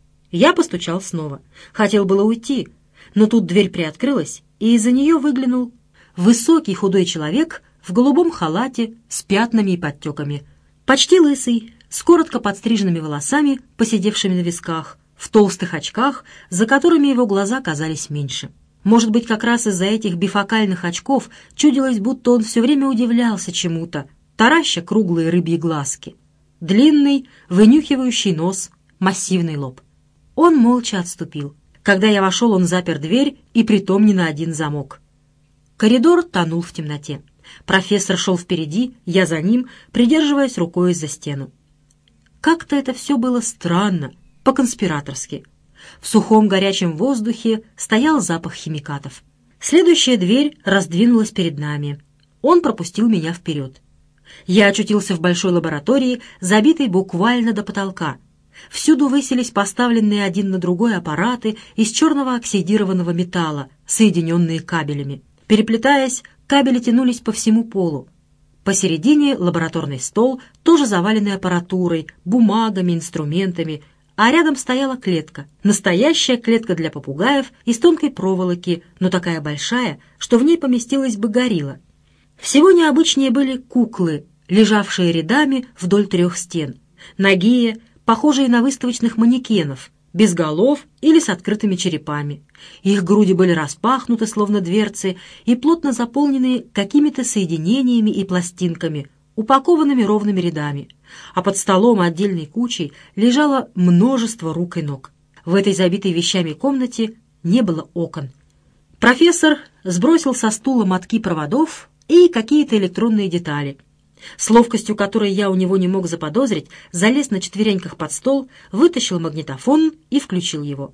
Я постучал снова. Хотел было уйти, но тут дверь приоткрылась, и из-за нее выглянул высокий худой человек в голубом халате с пятнами и подтеками. Почти лысый, с коротко подстриженными волосами, поседевшими на висках, в толстых очках, за которыми его глаза казались меньше. Может быть, как раз из-за этих бифокальных очков чудилось, будто он все время удивлялся чему-то, тараща круглые рыбьи глазки. Длинный, вынюхивающий нос, массивный лоб. Он молча отступил. Когда я вошел, он запер дверь, и притом не на один замок. Коридор тонул в темноте. Профессор шел впереди, я за ним, придерживаясь рукой за стену. Как-то это все было странно, по-конспираторски. В сухом горячем воздухе стоял запах химикатов. Следующая дверь раздвинулась перед нами. Он пропустил меня вперед. Я очутился в большой лаборатории, забитой буквально до потолка. Всюду высились поставленные один на другой аппараты из черного оксидированного металла, соединенные кабелями. Переплетаясь, кабели тянулись по всему полу. Посередине лабораторный стол, тоже заваленный аппаратурой, бумагами, инструментами, а рядом стояла клетка. Настоящая клетка для попугаев из тонкой проволоки, но такая большая, что в ней поместилась бы горилла. Всего необычнее были куклы, лежавшие рядами вдоль трех стен. Нагие, похожие на выставочных манекенов, без голов или с открытыми черепами. Их груди были распахнуты, словно дверцы, и плотно заполнены какими-то соединениями и пластинками, упакованными ровными рядами, а под столом отдельной кучей лежало множество рук и ног. В этой забитой вещами комнате не было окон. Профессор сбросил со стула мотки проводов и какие-то электронные детали. С ловкостью, которой я у него не мог заподозрить, залез на четвереньках под стол, вытащил магнитофон и включил его.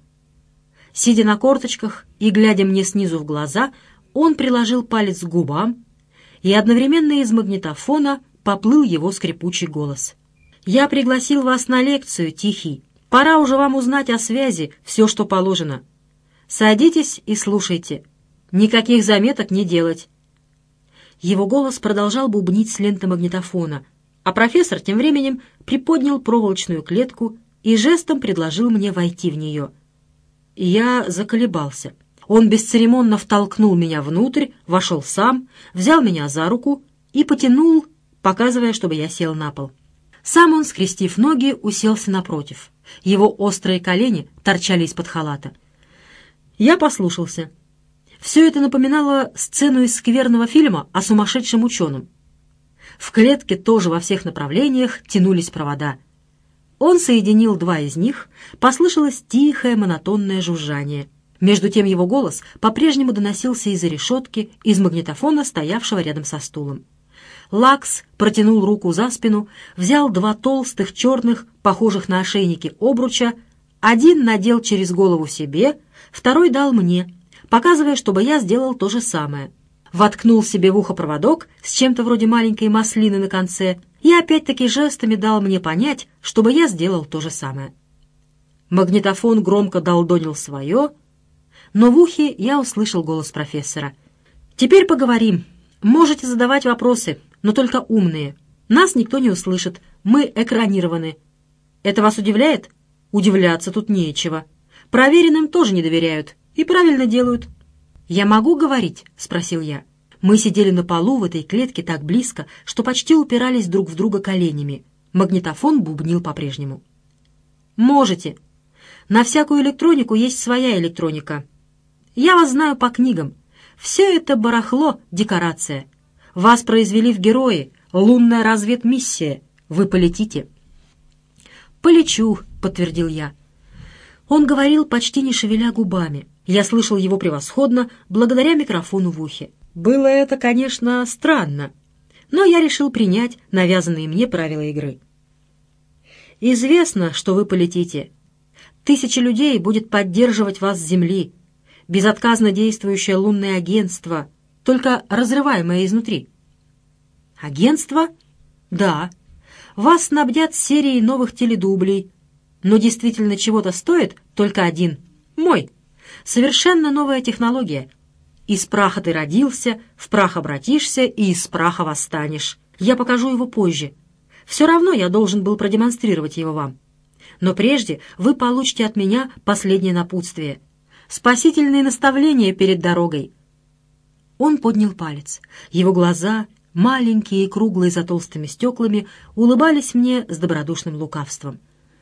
Сидя на корточках и глядя мне снизу в глаза, он приложил палец к губам, и одновременно из магнитофона поплыл его скрипучий голос. «Я пригласил вас на лекцию, Тихий. Пора уже вам узнать о связи все, что положено. Садитесь и слушайте. Никаких заметок не делать». Его голос продолжал бубнить с ленты магнитофона, а профессор тем временем приподнял проволочную клетку и жестом предложил мне войти в нее. Я заколебался. Он бесцеремонно втолкнул меня внутрь, вошел сам, взял меня за руку и потянул, показывая, чтобы я сел на пол. Сам он, скрестив ноги, уселся напротив. Его острые колени торчали из-под халата. Я послушался. Все это напоминало сцену из скверного фильма о сумасшедшем ученом. В клетке тоже во всех направлениях тянулись провода. Он соединил два из них, послышалось тихое монотонное жужжание. Между тем его голос по-прежнему доносился из-за решетки, из магнитофона, стоявшего рядом со стулом. Лакс протянул руку за спину, взял два толстых, черных, похожих на ошейники обруча, один надел через голову себе, второй дал мне, показывая, чтобы я сделал то же самое. Воткнул себе в ухо проводок с чем-то вроде маленькой маслины на конце и опять-таки жестами дал мне понять, чтобы я сделал то же самое. Магнитофон громко долдонил свое, но в ухе я услышал голос профессора. «Теперь поговорим. Можете задавать вопросы, но только умные. Нас никто не услышит. Мы экранированы. Это вас удивляет? Удивляться тут нечего. Проверенным тоже не доверяют. И правильно делают». «Я могу говорить?» — спросил я. Мы сидели на полу в этой клетке так близко, что почти упирались друг в друга коленями. Магнитофон бубнил по-прежнему. «Можете. На всякую электронику есть своя электроника. Я вас знаю по книгам. Все это барахло, декорация. Вас произвели в герои, лунная разведмиссия. Вы полетите». «Полечу», — подтвердил я. Он говорил, почти не шевеля губами. Я слышал его превосходно, благодаря микрофону в ухе. Было это, конечно, странно, но я решил принять навязанные мне правила игры. «Известно, что вы полетите. Тысячи людей будет поддерживать вас с Земли. Безотказно действующее лунное агентство, только разрываемое изнутри». «Агентство?» «Да. Вас снабдят серией новых теледублей. Но действительно чего-то стоит только один. Мой. Совершенно новая технология. Из праха ты родился, в прах обратишься и из праха восстанешь. Я покажу его позже. Все равно я должен был продемонстрировать его вам. Но прежде вы получите от меня последнее напутствие. Спасительные наставления перед дорогой». Он поднял палец. Его глаза, маленькие и круглые за толстыми стеклами, улыбались мне с добродушным лукавством.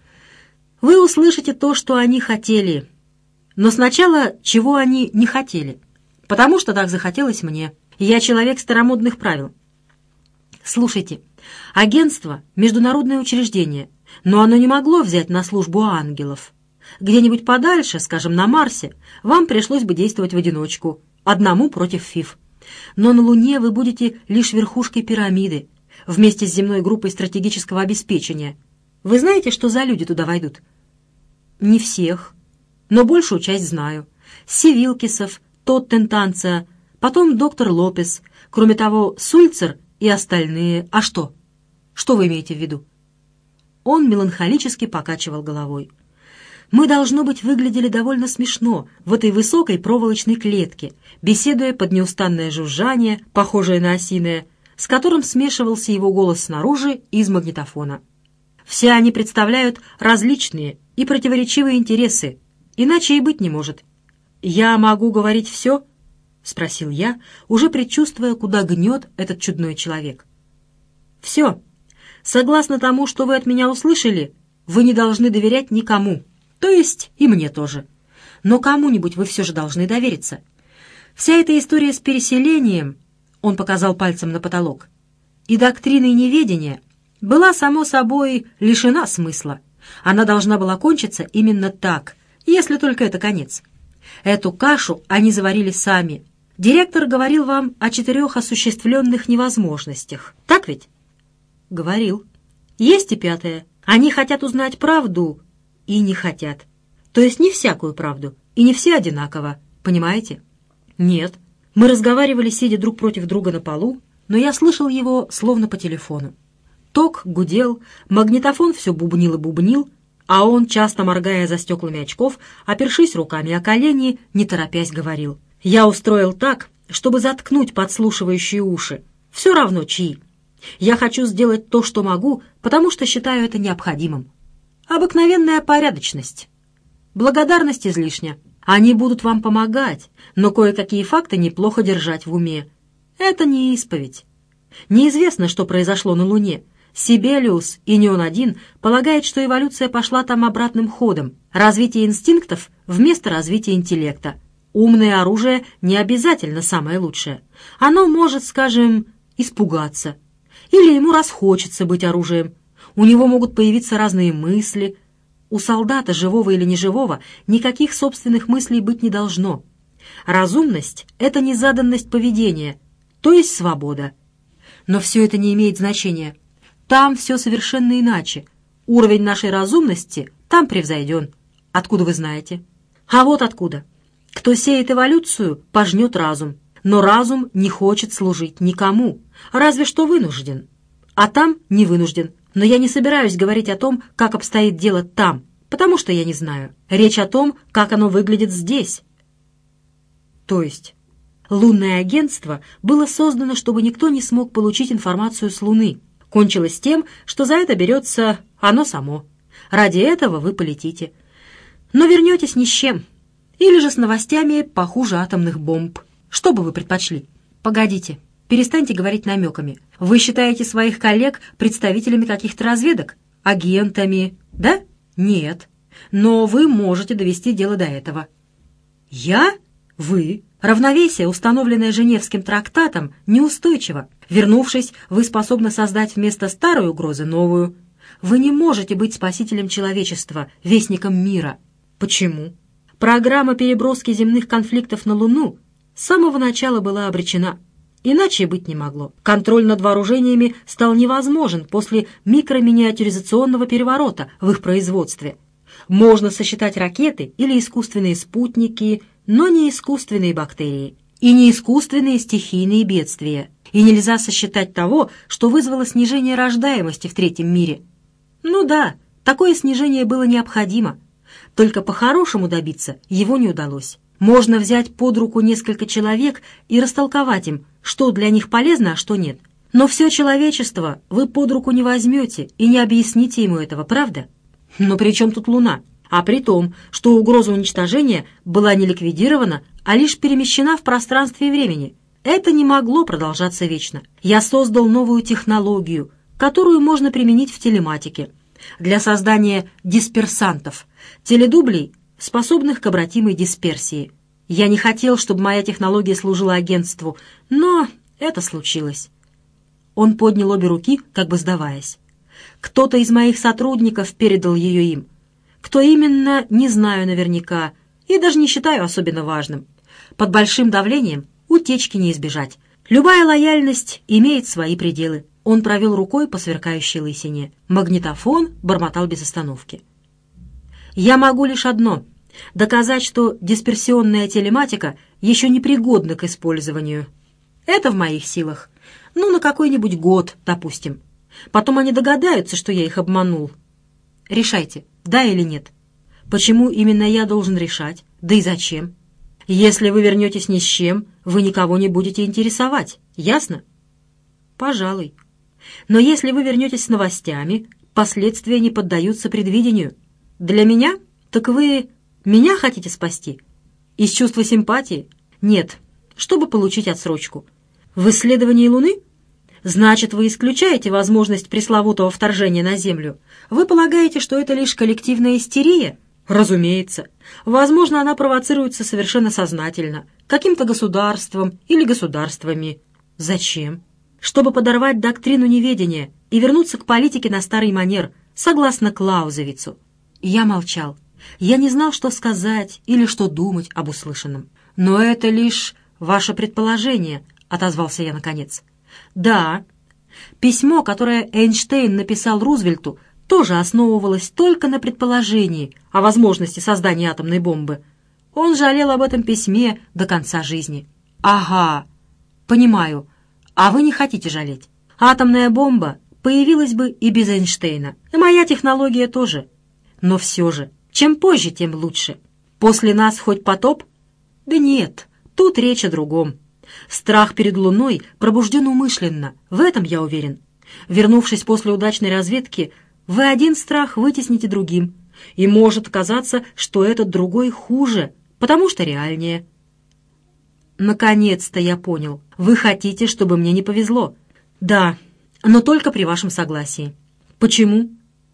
«Вы услышите то, что они хотели. Но сначала, чего они не хотели. Потому что так захотелось мне. Я человек старомодных правил. Слушайте, агентство — международное учреждение, но оно не могло взять на службу ангелов. Где-нибудь подальше, скажем, на Марсе, вам пришлось бы действовать в одиночку, одному против ФИФ. Но на Луне вы будете лишь верхушкой пирамиды, вместе с земной группой стратегического обеспечения. Вы знаете, что за люди туда войдут?» «Не всех, но большую часть знаю. Сивилкисов, Тоттентанца, потом доктор Лопес, кроме того, Сульцер и остальные. А что? Что вы имеете в виду?» Он меланхолически покачивал головой. «Мы, должно быть, выглядели довольно смешно в этой высокой проволочной клетке, беседуя под неустанное жужжание, похожее на осиное, с которым смешивался его голос снаружи из магнитофона. Все они представляют различные и противоречивые интересы, иначе и быть не может. «Я могу говорить все?» — спросил я, уже предчувствуя, куда гнет этот чудной человек. «Все. Согласно тому, что вы от меня услышали, вы не должны доверять никому, то есть и мне тоже. Но кому-нибудь вы все же должны довериться. Вся эта история с переселением, — он показал пальцем на потолок, — и доктриной неведения была, само собой, лишена смысла. Она должна была кончиться именно так, если только это конец. Эту кашу они заварили сами. Директор говорил вам о четырех осуществленных невозможностях. Так ведь?» «Говорил. Есть и пятая. Они хотят узнать правду и не хотят. То есть не всякую правду, и не все одинаково. Понимаете?» «Нет». Мы разговаривали, сидя друг против друга на полу, но я слышал его словно по телефону. Ток гудел, магнитофон все бубнил и бубнил, а он, часто моргая за стеклами очков, опершись руками о колени, не торопясь говорил. «Я устроил так, чтобы заткнуть подслушивающие уши. Все равно чьи. Я хочу сделать то, что могу, потому что считаю это необходимым. Обыкновенная порядочность». Благодарность излишня. Они будут вам помогать, но кое-какие факты неплохо держать в уме. Это не исповедь. Неизвестно, что произошло на Луне. Сибелиус, и не он один, полагает, что эволюция пошла там обратным ходом. Развитие инстинктов вместо развития интеллекта. Умное оружие не обязательно самое лучшее. Оно может, скажем, испугаться. Или ему расхочется быть оружием. У него могут появиться разные мысли. У солдата, живого или неживого, никаких собственных мыслей быть не должно. Разумность — это незаданность поведения, то есть свобода. Но все это не имеет значения. Там все совершенно иначе. Уровень нашей разумности там превзойден. Откуда вы знаете? А вот откуда. Кто сеет эволюцию, пожнет разум. Но разум не хочет служить никому, разве что вынужден. А там не вынужден. Но я не собираюсь говорить о том, как обстоит дело там, потому что я не знаю. Речь о том, как оно выглядит здесь. То есть, лунное агентство было создано, чтобы никто не смог получить информацию с Луны. Кончилось тем, что за это берется оно само. Ради этого вы полетите. Но вернетесь ни с чем. Или же с новостями похуже атомных бомб. Что бы вы предпочли? Погодите, перестаньте говорить намеками. Вы считаете своих коллег представителями каких-то разведок? Агентами? Да? Нет. Но вы можете довести дело до этого. Я? Вы? Равновесие, установленное Женевским трактатом, неустойчиво. Вернувшись, вы способны создать вместо старой угрозы новую. Вы не можете быть спасителем человечества, вестником мира. Почему? Программа переброски земных конфликтов на Луну с самого начала была обречена. Иначе быть не могло. Контроль над вооружениями стал невозможен после микроминиатюризационного переворота в их производстве. Можно сосчитать ракеты или искусственные спутники, но не искусственные бактерии и не искусственные стихийные бедствия. И нельзя сосчитать того, что вызвало снижение рождаемости в третьем мире. Ну да, такое снижение было необходимо. Только по-хорошему добиться его не удалось. Можно взять под руку несколько человек и растолковать им, что для них полезно, а что нет. Но все человечество вы под руку не возьмете и не объясните ему этого, правда? Но при чем тут Луна? А при том, что угроза уничтожения была не ликвидирована, а лишь перемещена в пространстве и времени. Это не могло продолжаться вечно. Я создал новую технологию, которую можно применить в телематике, для создания дисперсантов, теледублей, способных к обратимой дисперсии. Я не хотел, чтобы моя технология служила агентству, но это случилось. Он поднял обе руки, как бы сдаваясь. Кто-то из моих сотрудников передал ее им. Кто именно, не знаю наверняка, и даже не считаю особенно важным. Под большим давлением утечки не избежать. Любая лояльность имеет свои пределы. Он провел рукой по сверкающей лысине. Магнитофон бормотал без остановки. Я могу лишь одно — доказать, что дисперсионная телематика еще не пригодна к использованию. Это в моих силах. Ну, на какой-нибудь год, допустим. Потом они догадаются, что я их обманул. Решайте, да или нет. Почему именно я должен решать? Да и зачем? Если вы вернетесь ни с чем, вы никого не будете интересовать. Ясно? Пожалуй. Но если вы вернетесь с новостями, последствия не поддаются предвидению. Для меня? Так вы меня хотите спасти? Из чувства симпатии? Нет, чтобы получить отсрочку. В исследовании Луны? Значит, вы исключаете возможность пресловутого вторжения на Землю. Вы полагаете, что это лишь коллективная истерия? Разумеется. Возможно, она провоцируется совершенно сознательно, каким-то государством или государствами. Зачем? Чтобы подорвать доктрину неведения и вернуться к политике на старый манер, согласно Клаузевицу. Я молчал. Я не знал, что сказать или что думать об услышанном. «Но это лишь ваше предположение», — отозвался я наконец. «Да, письмо, которое Эйнштейн написал Рузвельту, тоже основывалось только на предположении о возможности создания атомной бомбы. Он жалел об этом письме до конца жизни». «Ага, понимаю. А вы не хотите жалеть. Атомная бомба появилась бы и без Эйнштейна. И моя технология тоже. Но все же, чем позже, тем лучше. После нас хоть потоп? Да нет, тут речь о другом. Страх перед Луной пробужден умышленно, в этом я уверен. Вернувшись после удачной разведки, вы один страх вытесните другим. и может казаться, что этот другой хуже, потому что реальнее. Наконец-то я понял. Вы хотите, чтобы мне не повезло? Да, но только при вашем согласии. Почему?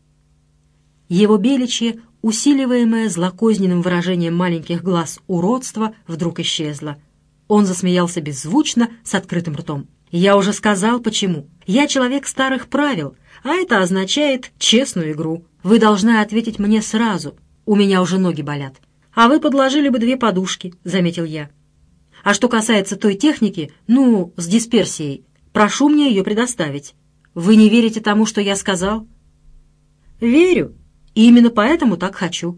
Его беличье, усиливаемое злокозненным выражением маленьких глаз уродство, вдруг исчезло. Он засмеялся беззвучно, с открытым ртом. «Я уже сказал, почему. Я человек старых правил, а это означает честную игру. Вы должны ответить мне сразу. У меня уже ноги болят. А вы подложили бы две подушки», — заметил я. «А что касается той техники, ну, с дисперсией, прошу мне ее предоставить. Вы не верите тому, что я сказал?» «Верю, и именно поэтому так хочу».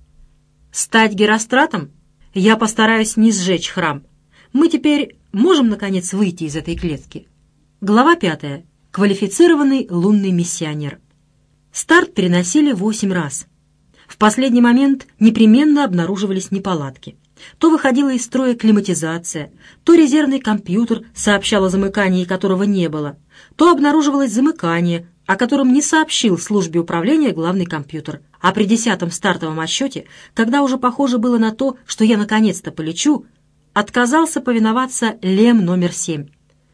«Стать Геростратом? Я постараюсь не сжечь храм. Мы теперь можем, наконец, выйти из этой клетки?» Глава пятая. Квалифицированный лунный миссионер. Старт переносили восемь раз. В последний момент непременно обнаруживались неполадки. То выходила из строя климатизация, то резервный компьютер сообщал о замыкании, которого не было, то обнаруживалось замыкание, о котором не сообщил службе управления главный компьютер. А при десятом стартовом отсчете, когда уже похоже было на то, что я наконец-то полечу, отказался повиноваться Лем номер семь.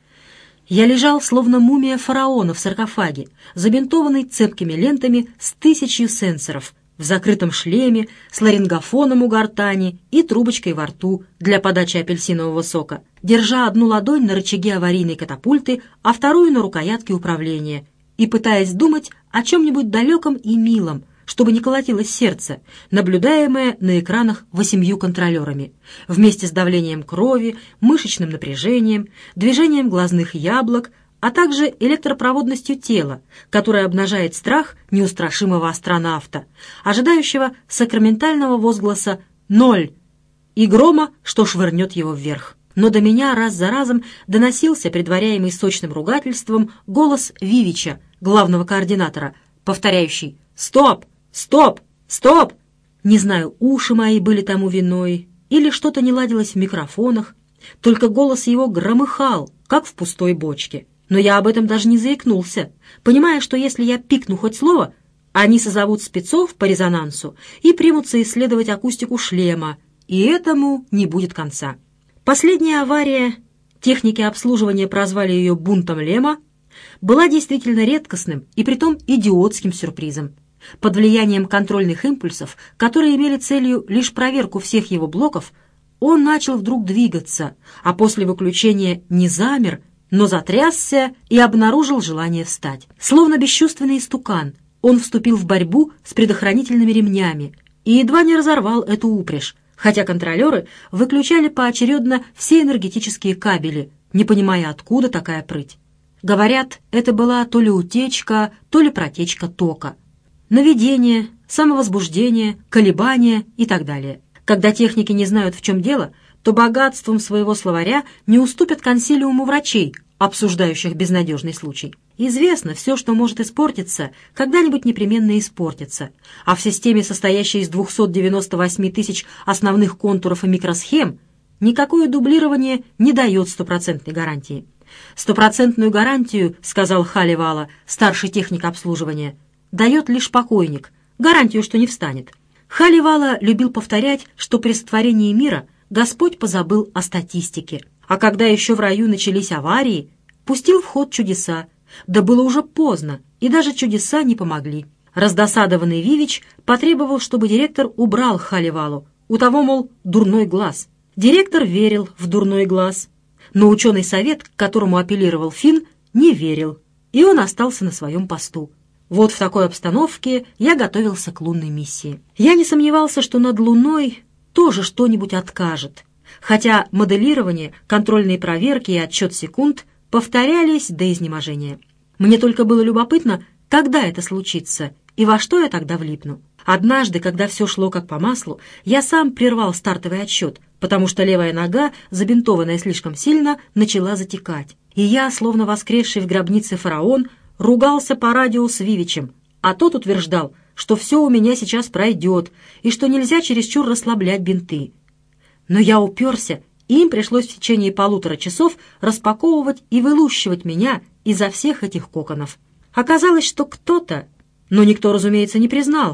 Я лежал, словно мумия фараона в саркофаге, забинтованный цепкими лентами с тысячью сенсоров, в закрытом шлеме, с ларингофоном у гортани и трубочкой во рту для подачи апельсинового сока, держа одну ладонь на рычаге аварийной катапульты, а вторую на рукоятке управления, и пытаясь думать о чем-нибудь далеком и милом, чтобы не колотилось сердце, наблюдаемое на экранах восемью контролерами, вместе с давлением крови, мышечным напряжением, движением глазных яблок, а также электропроводностью тела, которое обнажает страх неустрашимого астронавта, ожидающего сакраментального возгласа «ноль» и грома, что швырнет его вверх. Но до меня раз за разом доносился, предваряемый сочным ругательством, голос Вивича, главного координатора, повторяющий «Стоп! Стоп! Стоп!». Не знаю, уши мои были тому виной, или что-то не ладилось в микрофонах, только голос его громыхал, как в пустой бочке. Но я об этом даже не заикнулся, понимая, что если я пикну хоть слово, они созовут спецов по резонансу и примутся исследовать акустику шлема, и этому не будет конца. Последняя авария, техники обслуживания прозвали ее «бунтом Лема», была действительно редкостным и притом идиотским сюрпризом. Под влиянием контрольных импульсов, которые имели целью лишь проверку всех его блоков, он начал вдруг двигаться, а после выключения не замер, но затрясся и обнаружил желание встать. Словно бесчувственный истукан, он вступил в борьбу с предохранительными ремнями и едва не разорвал эту упряжь, хотя контролеры выключали поочередно все энергетические кабели, не понимая, откуда такая прыть. Говорят, это была то ли утечка, то ли протечка тока. Наведение, самовозбуждение, колебания и так далее. Когда техники не знают, в чем дело, то богатством своего словаря не уступят консилиуму врачей, обсуждающих безнадежный случай. Известно, все, что может испортиться, когда-нибудь непременно испортится, а в системе, состоящей из двухсот девяноста восьми тысяч основных контуров и микросхем, никакое дублирование не дает стопроцентной гарантии. «Стопроцентную гарантию, — сказал Халивала, старший техник обслуживания, — дает лишь покойник, гарантию, что не встанет». Халивала любил повторять, что при сотворении мира Господь позабыл о статистике, а когда еще в раю начались аварии, пустил в ход чудеса, да было уже поздно, и даже чудеса не помогли. Раздосадованный Вивич потребовал, чтобы директор убрал Халивалу, у того, мол, дурной глаз. Директор верил в дурной глаз, но ученый совет, к которому апеллировал Финн, не верил, и он остался на своем посту. Вот в такой обстановке я готовился к лунной миссии. Я не сомневался, что над Луной тоже что-нибудь откажет, хотя моделирование, контрольные проверки и отсчет секунд повторялись до изнеможения. Мне только было любопытно, когда это случится и во что я тогда влипну. Однажды, когда все шло как по маслу, я сам прервал стартовый отсчет, потому что левая нога, забинтованная слишком сильно, начала затекать. И я, словно воскресший в гробнице фараон, ругался по радио с Вивичем, а тот утверждал, что все у меня сейчас пройдет и что нельзя чересчур расслаблять бинты. Но я уперся, и им пришлось в течение полутора часов распаковывать и вылущивать меня изо всех этих коконов. Оказалось, что кто-то, но никто, разумеется, не признался,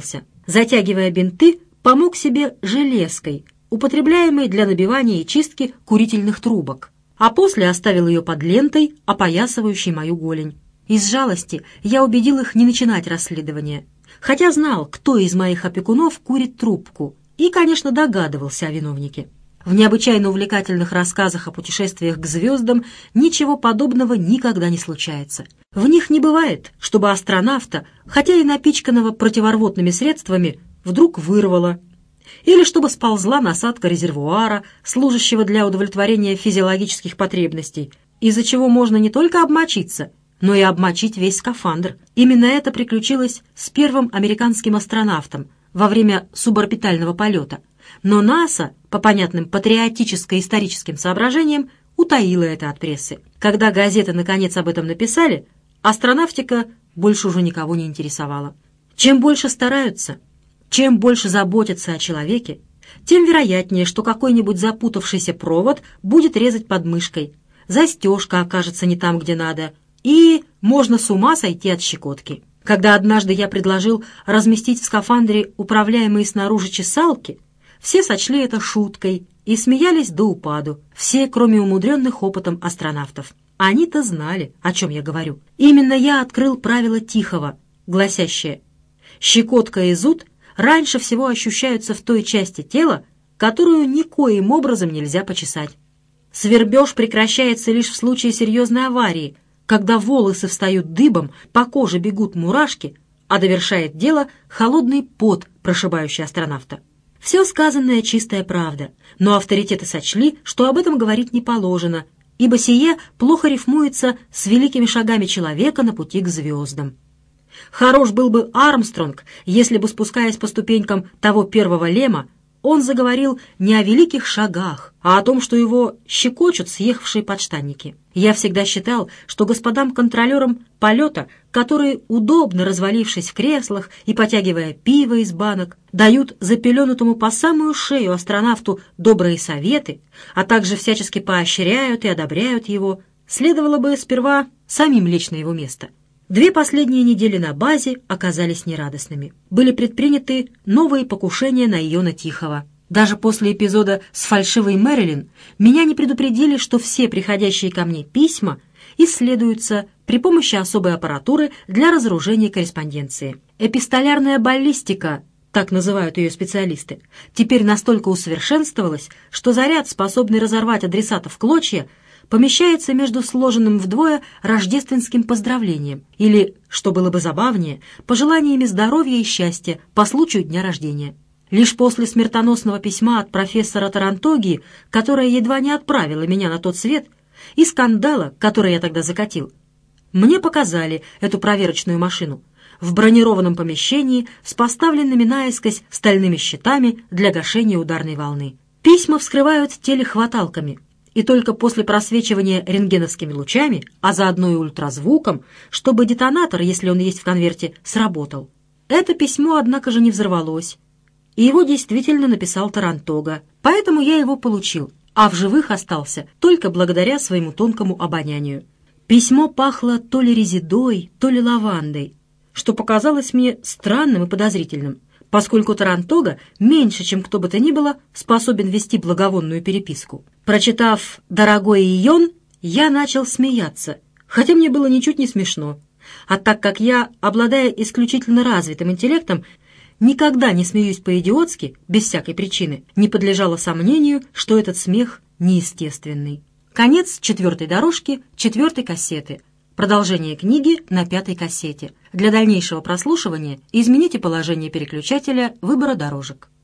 Затягивая бинты, помог себе железкой, употребляемой для набивания и чистки курительных трубок, а после оставил ее под лентой, опоясывающей мою голень. Из жалости я убедил их не начинать расследование, хотя знал, кто из моих опекунов курит трубку, и, конечно, догадывался о виновнике. В необычайно увлекательных рассказах о путешествиях к звездам ничего подобного никогда не случается. В них не бывает, чтобы астронавта, хотя и напичканного противорвотными средствами, вдруг вырвало, или чтобы сползла насадка резервуара, служащего для удовлетворения физиологических потребностей, из-за чего можно не только обмочиться, но и обмочить весь скафандр. Именно это приключилось с первым американским астронавтом во время суборбитального полета. Но НАСА, по понятным патриотическо-историческим соображениям, утаила это от прессы. Когда газеты наконец об этом написали, астронавтика больше уже никого не интересовала. Чем больше стараются, чем больше заботятся о человеке, тем вероятнее, что какой-нибудь запутавшийся провод будет резать под мышкой, застежка окажется не там, где надо, и можно с ума сойти от щекотки. Когда однажды я предложил разместить в скафандре управляемые снаружи чесалки, все сочли это шуткой и смеялись до упаду, все, кроме умудренных опытом астронавтов. Они-то знали, о чем я говорю. Именно я открыл правило Тихого, гласящее: щекотка и зуд раньше всего ощущаются в той части тела, которую никоим образом нельзя почесать. Свербеж прекращается лишь в случае серьезной аварии, когда волосы встают дыбом, по коже бегут мурашки, а довершает дело холодный пот, прошибающий астронавта. Все сказанное чистая правда, но авторитеты сочли, что об этом говорить не положено, ибо сие плохо рифмуется с великими шагами человека на пути к звездам. Хорош был бы Армстронг, если бы, спускаясь по ступенькам того первого лема, он заговорил не о великих шагах, а о том, что его щекочут съехавшие подштанники. Я всегда считал, что господам контролерам полета, которые, удобно развалившись в креслах и потягивая пиво из банок, дают запеленутому по самую шею астронавту добрые советы, а также всячески поощряют и одобряют его, следовало бы сперва самим лечь на его место. Две последние недели на базе оказались нерадостными. Были предприняты новые покушения на Иона Тихого. Даже после эпизода с фальшивой Мэрилин меня не предупредили, что все приходящие ко мне письма исследуются при помощи особой аппаратуры для разоружения корреспонденции. Эпистолярная баллистика, так называют ее специалисты, теперь настолько усовершенствовалась, что заряд, способный разорвать адресата в клочья, помещается между сложенным вдвое рождественским поздравлением или, что было бы забавнее, пожеланиями здоровья и счастья по случаю дня рождения. Лишь после смертоносного письма от профессора Тарантоги, которое едва не отправило меня на тот свет, и скандала, который я тогда закатил, мне показали эту проверочную машину в бронированном помещении с поставленными наискось стальными щитами для гашения ударной волны. Письма вскрывают телехваталками, и только после просвечивания рентгеновскими лучами, а заодно и ультразвуком, чтобы детонатор, если он есть в конверте, сработал. Это письмо, однако же, не взорвалось, и его действительно написал Тарантога, поэтому я его получил, а в живых остался только благодаря своему тонкому обонянию. Письмо пахло то ли резидой, то ли лавандой, что показалось мне странным и подозрительным, поскольку Тарантога меньше, чем кто бы то ни было, способен вести благовонную переписку. Прочитав «Дорогой Ион», я начал смеяться, хотя мне было ничуть не смешно. А так как я, обладая исключительно развитым интеллектом, никогда не смеюсь по-идиотски, без всякой причины, не подлежало сомнению, что этот смех неестественный. Конец четвертой дорожки четвертой кассеты. Продолжение книги на пятой кассете. Для дальнейшего прослушивания измените положение переключателя выбора дорожек.